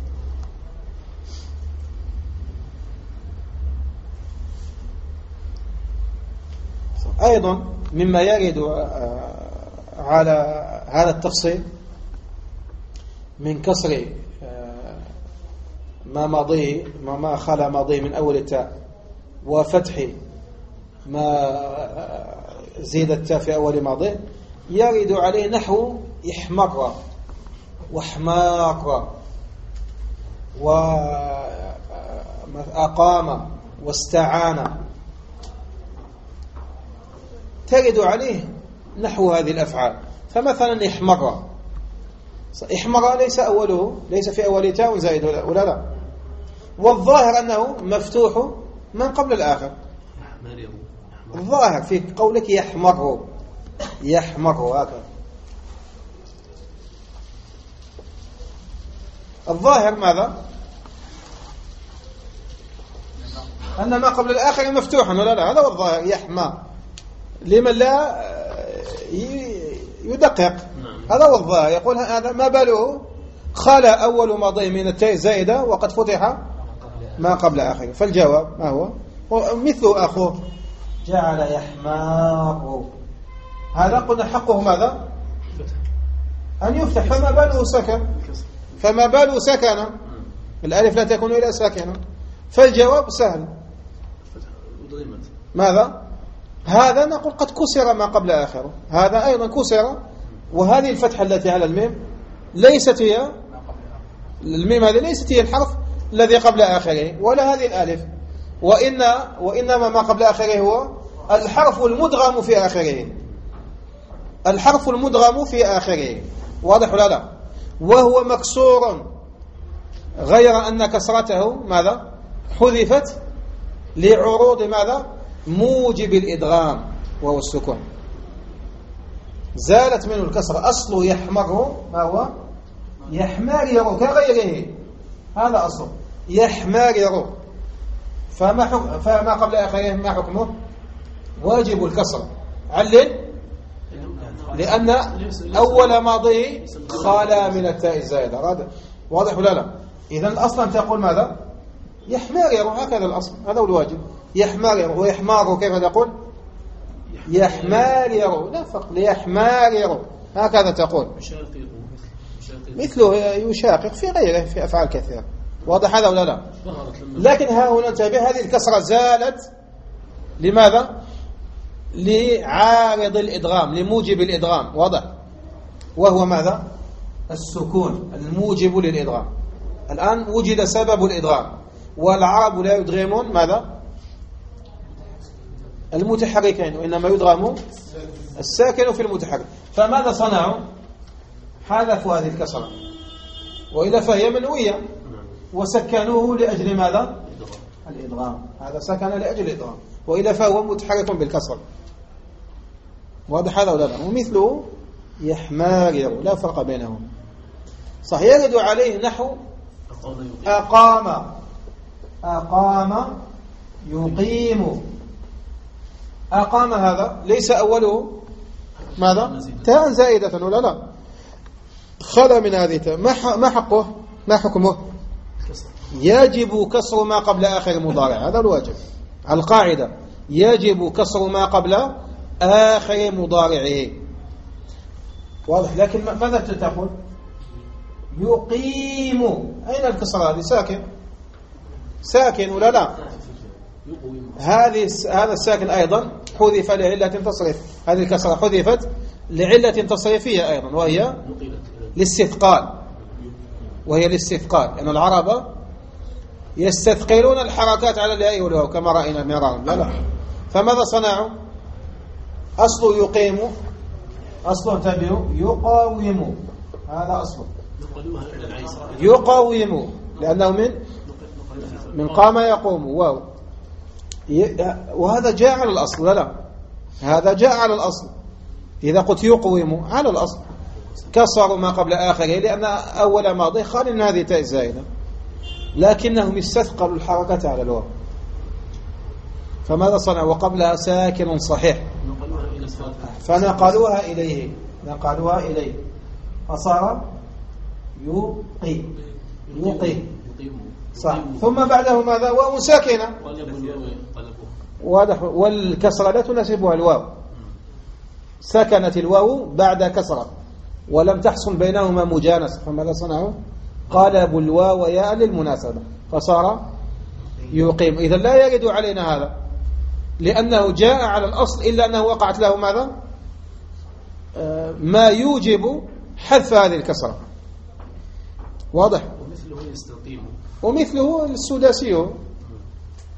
أيضا مما يرد على هذا التفصيل من كسر ما خلا ماضيه من أول التاء، وفتح ما زيد التاء في أول ماضيه، يرد عليه نحو احمر واحماق وأقام واستعان. ترد عليه نحو هذه الأفعال. فمثلا احمر، احمر ليس في أول تاء زائد ولا لا، والظاهر أنه مفتوح من قبل الآخر. الظاهر في قولك يحمر هكذا، الظاهر ماذا؟ أن ما قبل الآخر مفتوحا ولا لا، هذا هو الظاهر. يحمى لمن لا يدقق، هذا هو الظاهر. يقول هذا ما باله خلا أول ماضي من التاء الزائدة وقد فتح ما قبل آخر. فالجواب ما هو؟ مثل أخوه جعل يحمار، هذا قلنا حقه ماذا؟ أن يفتح. فما باله سكن، الألف لا تكون إلا ساكنة. فالجواب سهل. ماذا؟ هذا نقول قد كسر ما قبل آخره، هذا أيضا كسر، وهذه الفتحة التي على الميم ليست هي الميم، هذه ليست هي الحرف الذي قبل آخره، ولا هذه الألف، وإنما ما قبل آخره هو الحرف المدغم في آخره، الحرف المدغم في آخره. واضح ولا لا؟ وهو مكسور، غير أن كسرته ماذا؟ حذفت لعروض ماذا؟ موجب الإدغام وهو السكون، زالت منه الكسر. أصل يحمر ما هو؟ يحمر كغيره، هذا أصل يحمر. فما قبل آخره ما حكمه؟ واجب الكسر. علل؟ لأن أول ماضي خالى من التاء الزائدة. واضح ولا لا؟ إذن أصلا تقول ماذا؟ يحمر، هكذا الأصل، هذا هو الواجب. يحمر ويحمار كيف تقول؟ يحمر، لا فرق، ليحمر هكذا تقول. مثله يشاقق في غيره في أفعال كثيرة. واضح هذا ولا لا؟ لكن ها هنا انتبه، هذه الكسرة زالت لماذا؟ لعارض الإدغام، لموجب الإدغام. واضح؟ وهو ماذا؟ السكون الموجب للإدغام. الآن وجد سبب الإدغام، والعرب لا يدغمون ماذا؟ المتحركين، وإنما يدغم الساكن في المتحرك. فماذا صنعوا؟ حذفوا هذه الكسرة، وإذا فهي منوية، وسكنوه لأجل ماذا؟ الإدغام. هذا سكن لأجل الإدغام، وإذا فهو متحرك بالكسر. واضح هذا ولا لا؟ ومثله يحمار، لا فرق بينهم. صح، يرد عليه نحو أقام يقيم. أقام هذا ليس أوله ماذا؟ تاء زائدة ولا لا؟ خلا من هذه تاء. ما حقه؟ ما حكمه؟ يجب كسر ما قبل آخر مضارع، هذا الواجب. القاعدة يجب كسر ما قبل آخر مضارعه. واضح؟ لكن ماذا تقول؟ يقيم، أين الكسر؟ هذه ساكن ولا لا؟ هذا الساكن أيضا حذف لعلة تصريف، هذه الكسرة حذفت لعلة تصريفية أيضا، وهي الاستثقال. لأن العرب يستثقلون الحركات على الياء والواو كما رأينا مرارا. لا. فماذا صنعوا؟ أصل يقيم، أصل تبعوا يقاوم، هذا أصل يقاوم، لأنه من قام يقوم، واو. وهذا جاء على الأصل. لا، هذا جاء على الأصل. إذا قلت يقوم على الأصل، كسروا ما قبل آخره، لأن أول ماضي خال من هذه تاء زائدة، لكنهم استثقلوا الحركة على الواو. فماذا صنعوا؟ وقبلها ساكن صحيح، فنقلوها إليه، فصار يقي صح. ثم بعده ماذا؟ واو ساكنة، واضح، والكسرة لا تناسبها الواو، سكنت الواو بعد كسرة ولم تحصل بينهما مجانسة. فماذا صنعوا؟ قلبوا الواو ياء للمناسبة، فصار يقيم. إذا لا يرد علينا هذا، لأنه جاء على الأصل، إلا أنه وقعت له ماذا؟ ما يوجب حذف هذه الكسرة. واضح؟ ومثله السداسي،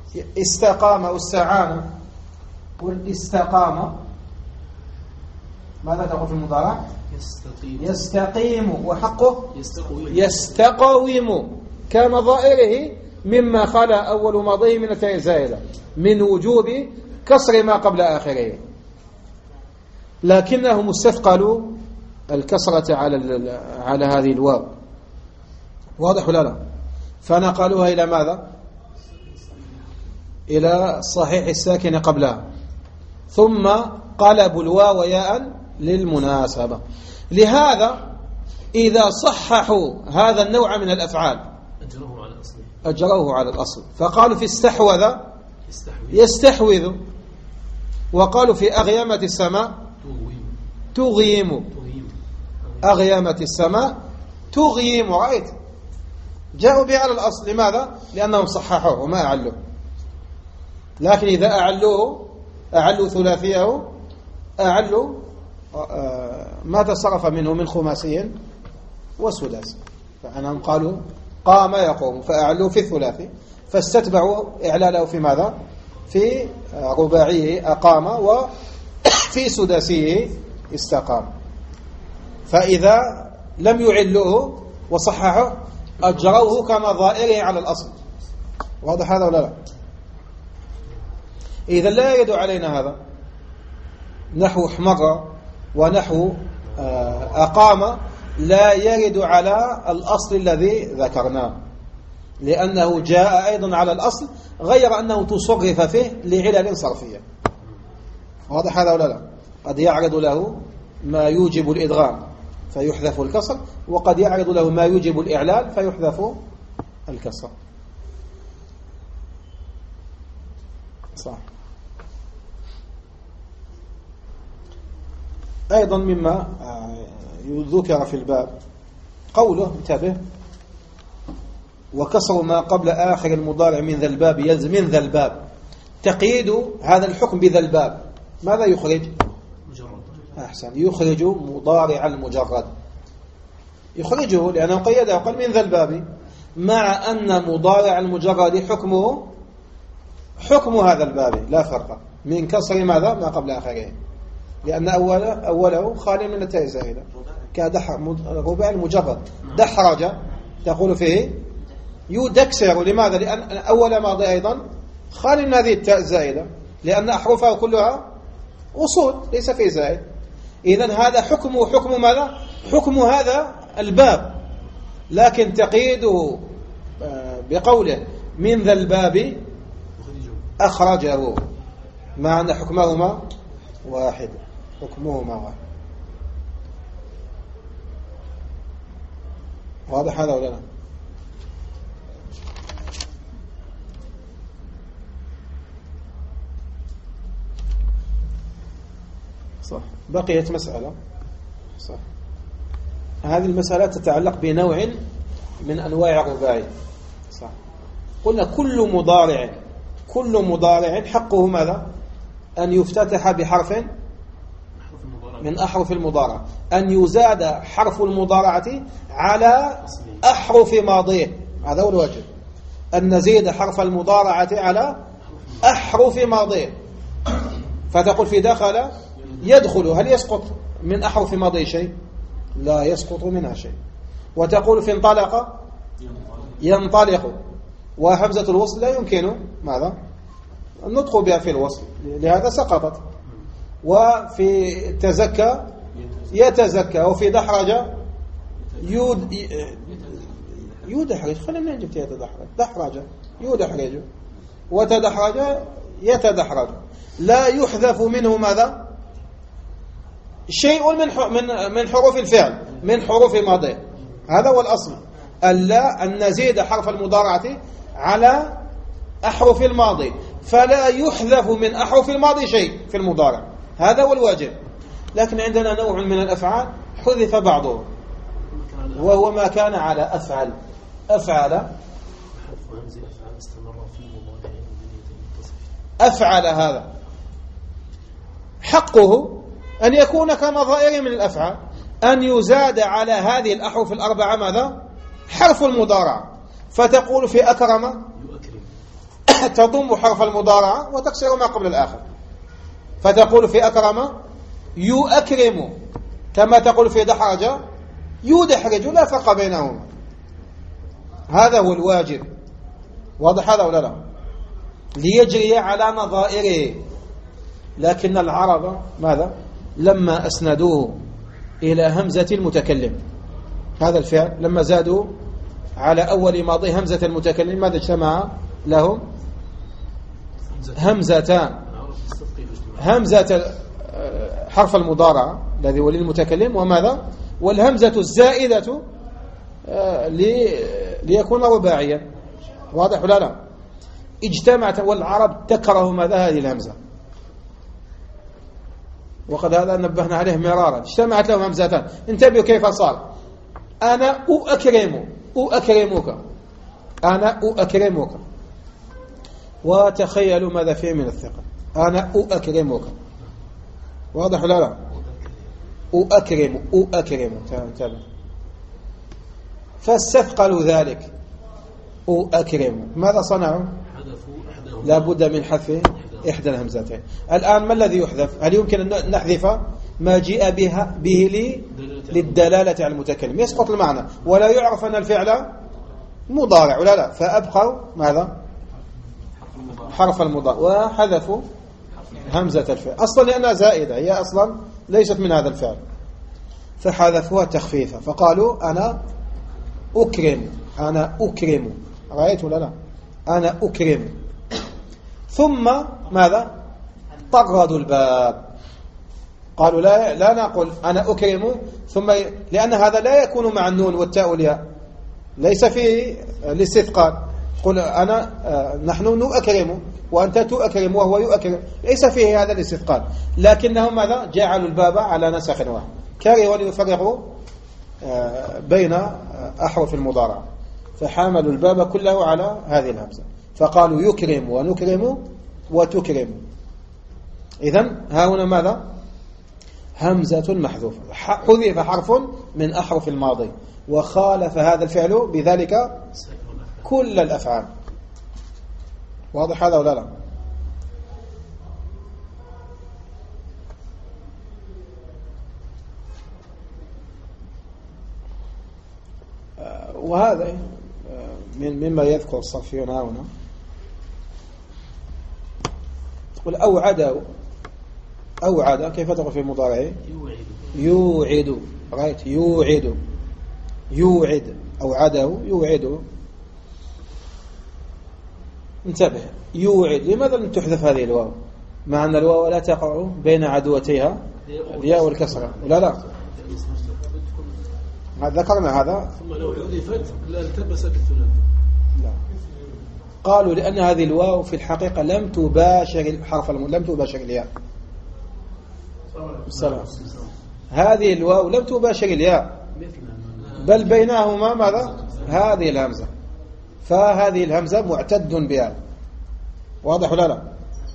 استقام واستعان، والاستقام ماذا تقول في المضارع؟ يستقيم. يستقيم، وحقه يستقوي. يستقوم كنظائره مما خلا أول ماضيه من التاء الزائدة من وجوب كسر ما قبل آخره، لكنهم استثقلوا الكسرة على هذه الواو. واضح ولا لا؟ فنقلوها إلى ماذا؟ إلى الصحيح الساكن قبلها، ثم قلبوا الواو ياء للمناسبة. لهذا إذا صححوا هذا النوع من الأفعال أجروه على الأصل، فقالوا في استحوذ يستحوذ، وقالوا في أغيمة السماء تغيم، أغيمة السماء تغيم. رأيت؟ جاءوا به على الأصل. لماذا؟ لأنهم صححوه وما أعلوه. لكن إذا أعلوا ثلاثيه، أعلوا ما تصرف منه من خماسي وسداسي، فأنهم قالوا قام يقوم فأعلوا في الثلاثي، فاستتبعوا إعلاله في ماذا؟ في رباعيه أقام، وفي سداسيه استقام. فإذا لم يعلوه وصححوا أجروه كنظائره على الأصل. واضح هذا ولا لا؟ إذا لا يرد علينا هذا، نحو احمر ونحو أقام لا يرد على الأصل الذي ذكرناه، لأنه جاء أيضا على الأصل، غير أنه تصرف فيه لعلل صرفية. واضح هذا ولا لا؟ قد يعرض له ما يوجب الإدغام فيحذف الكسر، وقد يعرض له ما يوجب الإعلال فيحذف الكسر. صح. أيضا مما ذكر في الباب قوله، انتبه، وكسر ما قبل آخر المضارع من ذا الباب يلزم من ذا الباب. تقييد هذا الحكم بذا الباب ماذا يخرج؟ أحسن، يخرج مضارع المجرد، يخرجه لأنه قيده وقال من ذا الباب، مع أن مضارع المجرد حكمه حكم هذا الباب لا فرق من كسر ماذا؟ ما قبل آخره، لأن أوله خالي من التاء الزائدة، رباعي المجرد. دحرج تقول فيه يدكسر. لماذا؟ لأن أول ماضي أيضا خالي من هذه التاء الزائدة، لأن أحرفها كلها أصول ليس فيه زائد. إذن هذا حكمه حكم ماذا؟ حكم هذا الباب، لكن تقييده بقوله من ذا الباب أخرجه، مع أن حكمهما واحد، حكمهما واحد. واضح هذا ولا لا؟ صح. بقيت مسألة. صح. هذه المسألة تتعلق بنوع من أنواع الرباعي. صح. قلنا كل مضارع حقه ماذا؟ أن يفتتح بحرف من أحرف المضارعة، أن يزاد حرف المضارعة على أحرف ماضيه. هذا هو الواجب، أن نزيد حرف المضارعة على أحرف ماضيه. فتقول في دخل يدخل، هل يسقط من أحرف ماضي شيء؟ لا يسقط منها شيء. وتقول في انطلق ينطلق، وهمزة الوصل لا يمكن ماذا؟ النطق بها في الوصل، لهذا سقطت. وفي تزكى يتزكى، وفي دحرج يدحرج. خلينا نجيب يتدحرج، دحرج يدحرج، وتدحرج يتدحرج. لا يحذف منه ماذا؟ شيء من حروف الفعل، من حروف ماضي. هذا هو الأصل، ألا أن نزيد حرف المضارعة على أحرف الماضي، فلا يحذف من أحرف الماضي شيء في المضارع. هذا هو الواجب. لكن عندنا نوع من الأفعال حذف بعضه، وهو ما كان على أفعل هذا حقه أن يكون كنظائر من الأفعال، أن يزاد على هذه الأحرف الأربعة ماذا؟ حرف المضارعة. فتقول في أكرم تضم حرف المضارعة وتكسر ما قبل الآخر، فتقول في أكرم يؤكرم كما تقول في دحرج يدحرج، لا فرق بينهما، هذا هو الواجب. واضح هذا ولا لا؟ ليجري على نظائره. لكن العرب ماذا؟ لما أسندوه إلى همزة المتكلم، هذا الفعل لما زادوا على أول ماضي همزة المتكلم، ماذا اجتمع لهم؟ همزتان، همزة حرف المضارع الذي هو للمتكلم، وماذا؟ والهمزة الزائدة ليكون رباعيا. واضح ولا لا؟ اجتمعت، والعرب تكره ماذا؟ هذه الهمزة، وقد هذا نبهنا عليه مرارا. اجتمعت لهم همزتان، انتبهوا كيف صار. أنا أكرمك، أنا أكرمك، وتخيلوا ماذا فيه من الثقة. أنا أكرمك، واضح ولا لا؟ أكرم انتبه. فاستثقلوا ذلك أكرم، ماذا صنعوا؟ لا بد من حذف إحدى الهمزتين. الآن ما الذي يحذف؟ هل يمكن أن نحذف ما جاء به للدلالة على المتكلم؟ يسقط المعنى ولا يعرف أن الفعل مضارع ولا لا، فأبقوا ماذا؟ حرف المضارع، وحذفوا همزة الفعل أصلا لأنها زائدة، هي أصلا ليست من هذا الفعل، فحذفوها تخفيفا، فقالوا أنا أكرم. رأيت ولا لا؟ أنا أكرم. ثم ماذا؟ طردوا الباب، قالوا لا نقول أنا أكرم ثم، لأن هذا لا يكون مع النون والتاء والياء، ليس فيه الاستثقال. قل أنا نحن نؤكرم وأنت تؤكرم وهو يؤكرم، ليس فيه هذا الاستثقال. لكنهم ماذا؟ جعلوا الباب على نسخ واحد، كرهوا ليفرقوا بين أحرف المضارع، فحملوا الباب كله على هذه الهمزة، فقالوا يكرم ونكرم وتكرم. إذن ها هنا ماذا؟ همزة محذوفة، حذف حرف من أحرف الماضي، وخالف هذا الفعل بذلك كل الأفعال. واضح هذا ولا لا؟ وهذا مما يذكر الصرفيون هنا. تقول أوعد كيف تقول في المضارع؟ يوعد. رأيت؟ يوعد أوعده يوعده. انتبه، يوعد لماذا لم تحذف هذه الواو مع أن الواو لا تقع بين عدوتيها الياء والكسرة؟ لا ذكرنا هذا. ثم لو حذفت لا التبس بالثلاث. لا، قالوا لأن هذه الواو في الحقيقة لم تباشر حرف لم تباشر الياء. السلام. هذه الواو لم تباشر الياء، بل بينهما ماذا؟ هذه الهمزة، فهذه الهمزة معتد بها. واضح ولا لا؟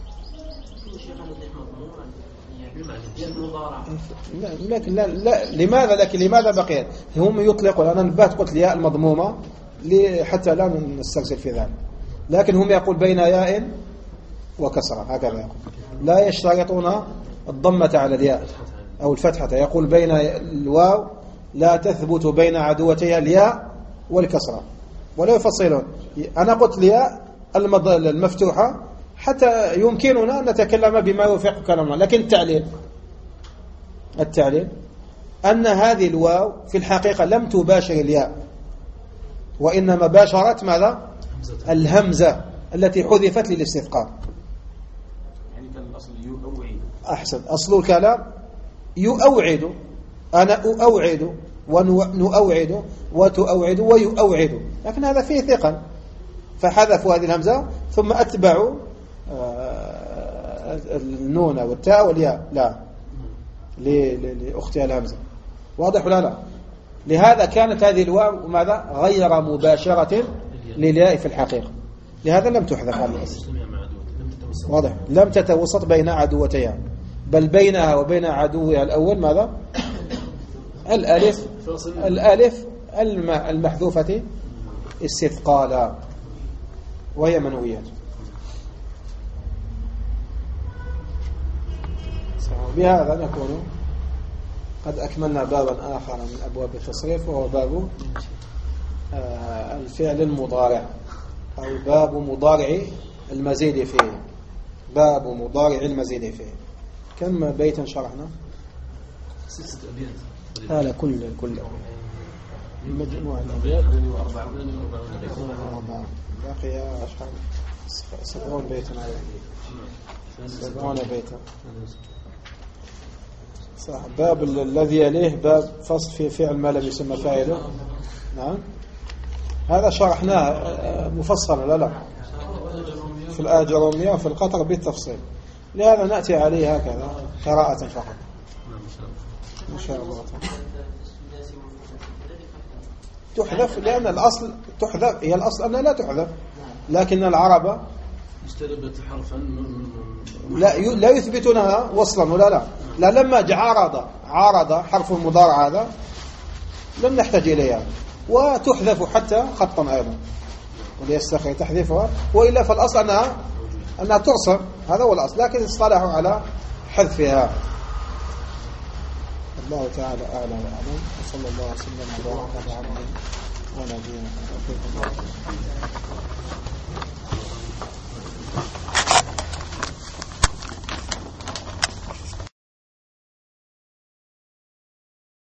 لكن لا لماذا بقيت؟ هم يطلقون، أنا نبهت قلت الياء المضمومة حتى لا نسترسل في ذلك، لكن هم يقول بين ياء وكسرة، هكذا يقول، لا يشترطون الضمة على الياء أو الفتحة، يقول بين الواو لا تثبت بين عدوتيها الياء والكسرة، ولا يفصلون. أنا قلت الياء المفتوحة حتى يمكننا أن نتكلم بما يوافق كلامنا، لكن التعليل أن هذه الواو في الحقيقة لم تباشر الياء، وإنما باشرت ماذا؟ الهمزة التي حذفت للاستثقال. يعني كان الأصل يؤوعد. أحسن، أصل الكلام يؤوعد، أنا أؤوعد ونؤوعد وتؤوعد ويؤوعد، لكن هذا فيه ثقل، فحذفوا هذه الهمزة ثم أتبعوا النون والتاء والياء لا لأختها الهمزة. واضح ولا لا؟ لهذا كانت هذه الواو ماذا؟ غير مباشرة للياء في الحقيقة، لهذا لم تحذف هذه الأصل. واضح؟ لم تتوسط بين عدوتيها، بل بينها وبين عدوها الأول ماذا؟ الألف المحذوفة استثقالا، وهي منويات. بهذا نكون قد أكملنا بابا آخر من أبواب التصريف، وهو باب الفعل المضارع، أو باب مضارع المزيد فيه. باب مضارع المزيد فيه. كم بيتا شرحنا؟ 6 أبيات. هذا كل مجموعة أبيات 44 باقي أشهر 70 بيتا. 70 بيتا صح. باب الذي يليه باب فصل في فعل ما لم يسمى فاعله. نعم هذا شرحناه مفصلا لا في الآجرومية وفي القطر بالتفصيل، لهذا نأتي عليه هكذا قراءة فقط إن شاء الله. تحذف لأن الأصل تحذف، هي الأصل أنها لا تحذف، لكن العرب استلبت حرفا لا يثبتونها وصلا ولا لا لما عارض حرف المضارع هذا لم نحتاج إليها، وتحذف حتى خطا أيضا وليستخير تحذيفها، وإلا فالأصل أنها تعصر، هذا هو الأصل، لكن اصطلحوا على حذفها. الله تعالى أعلى وأعلم، وصلى الله وسلم وبارك على عبده ونبينا محمد.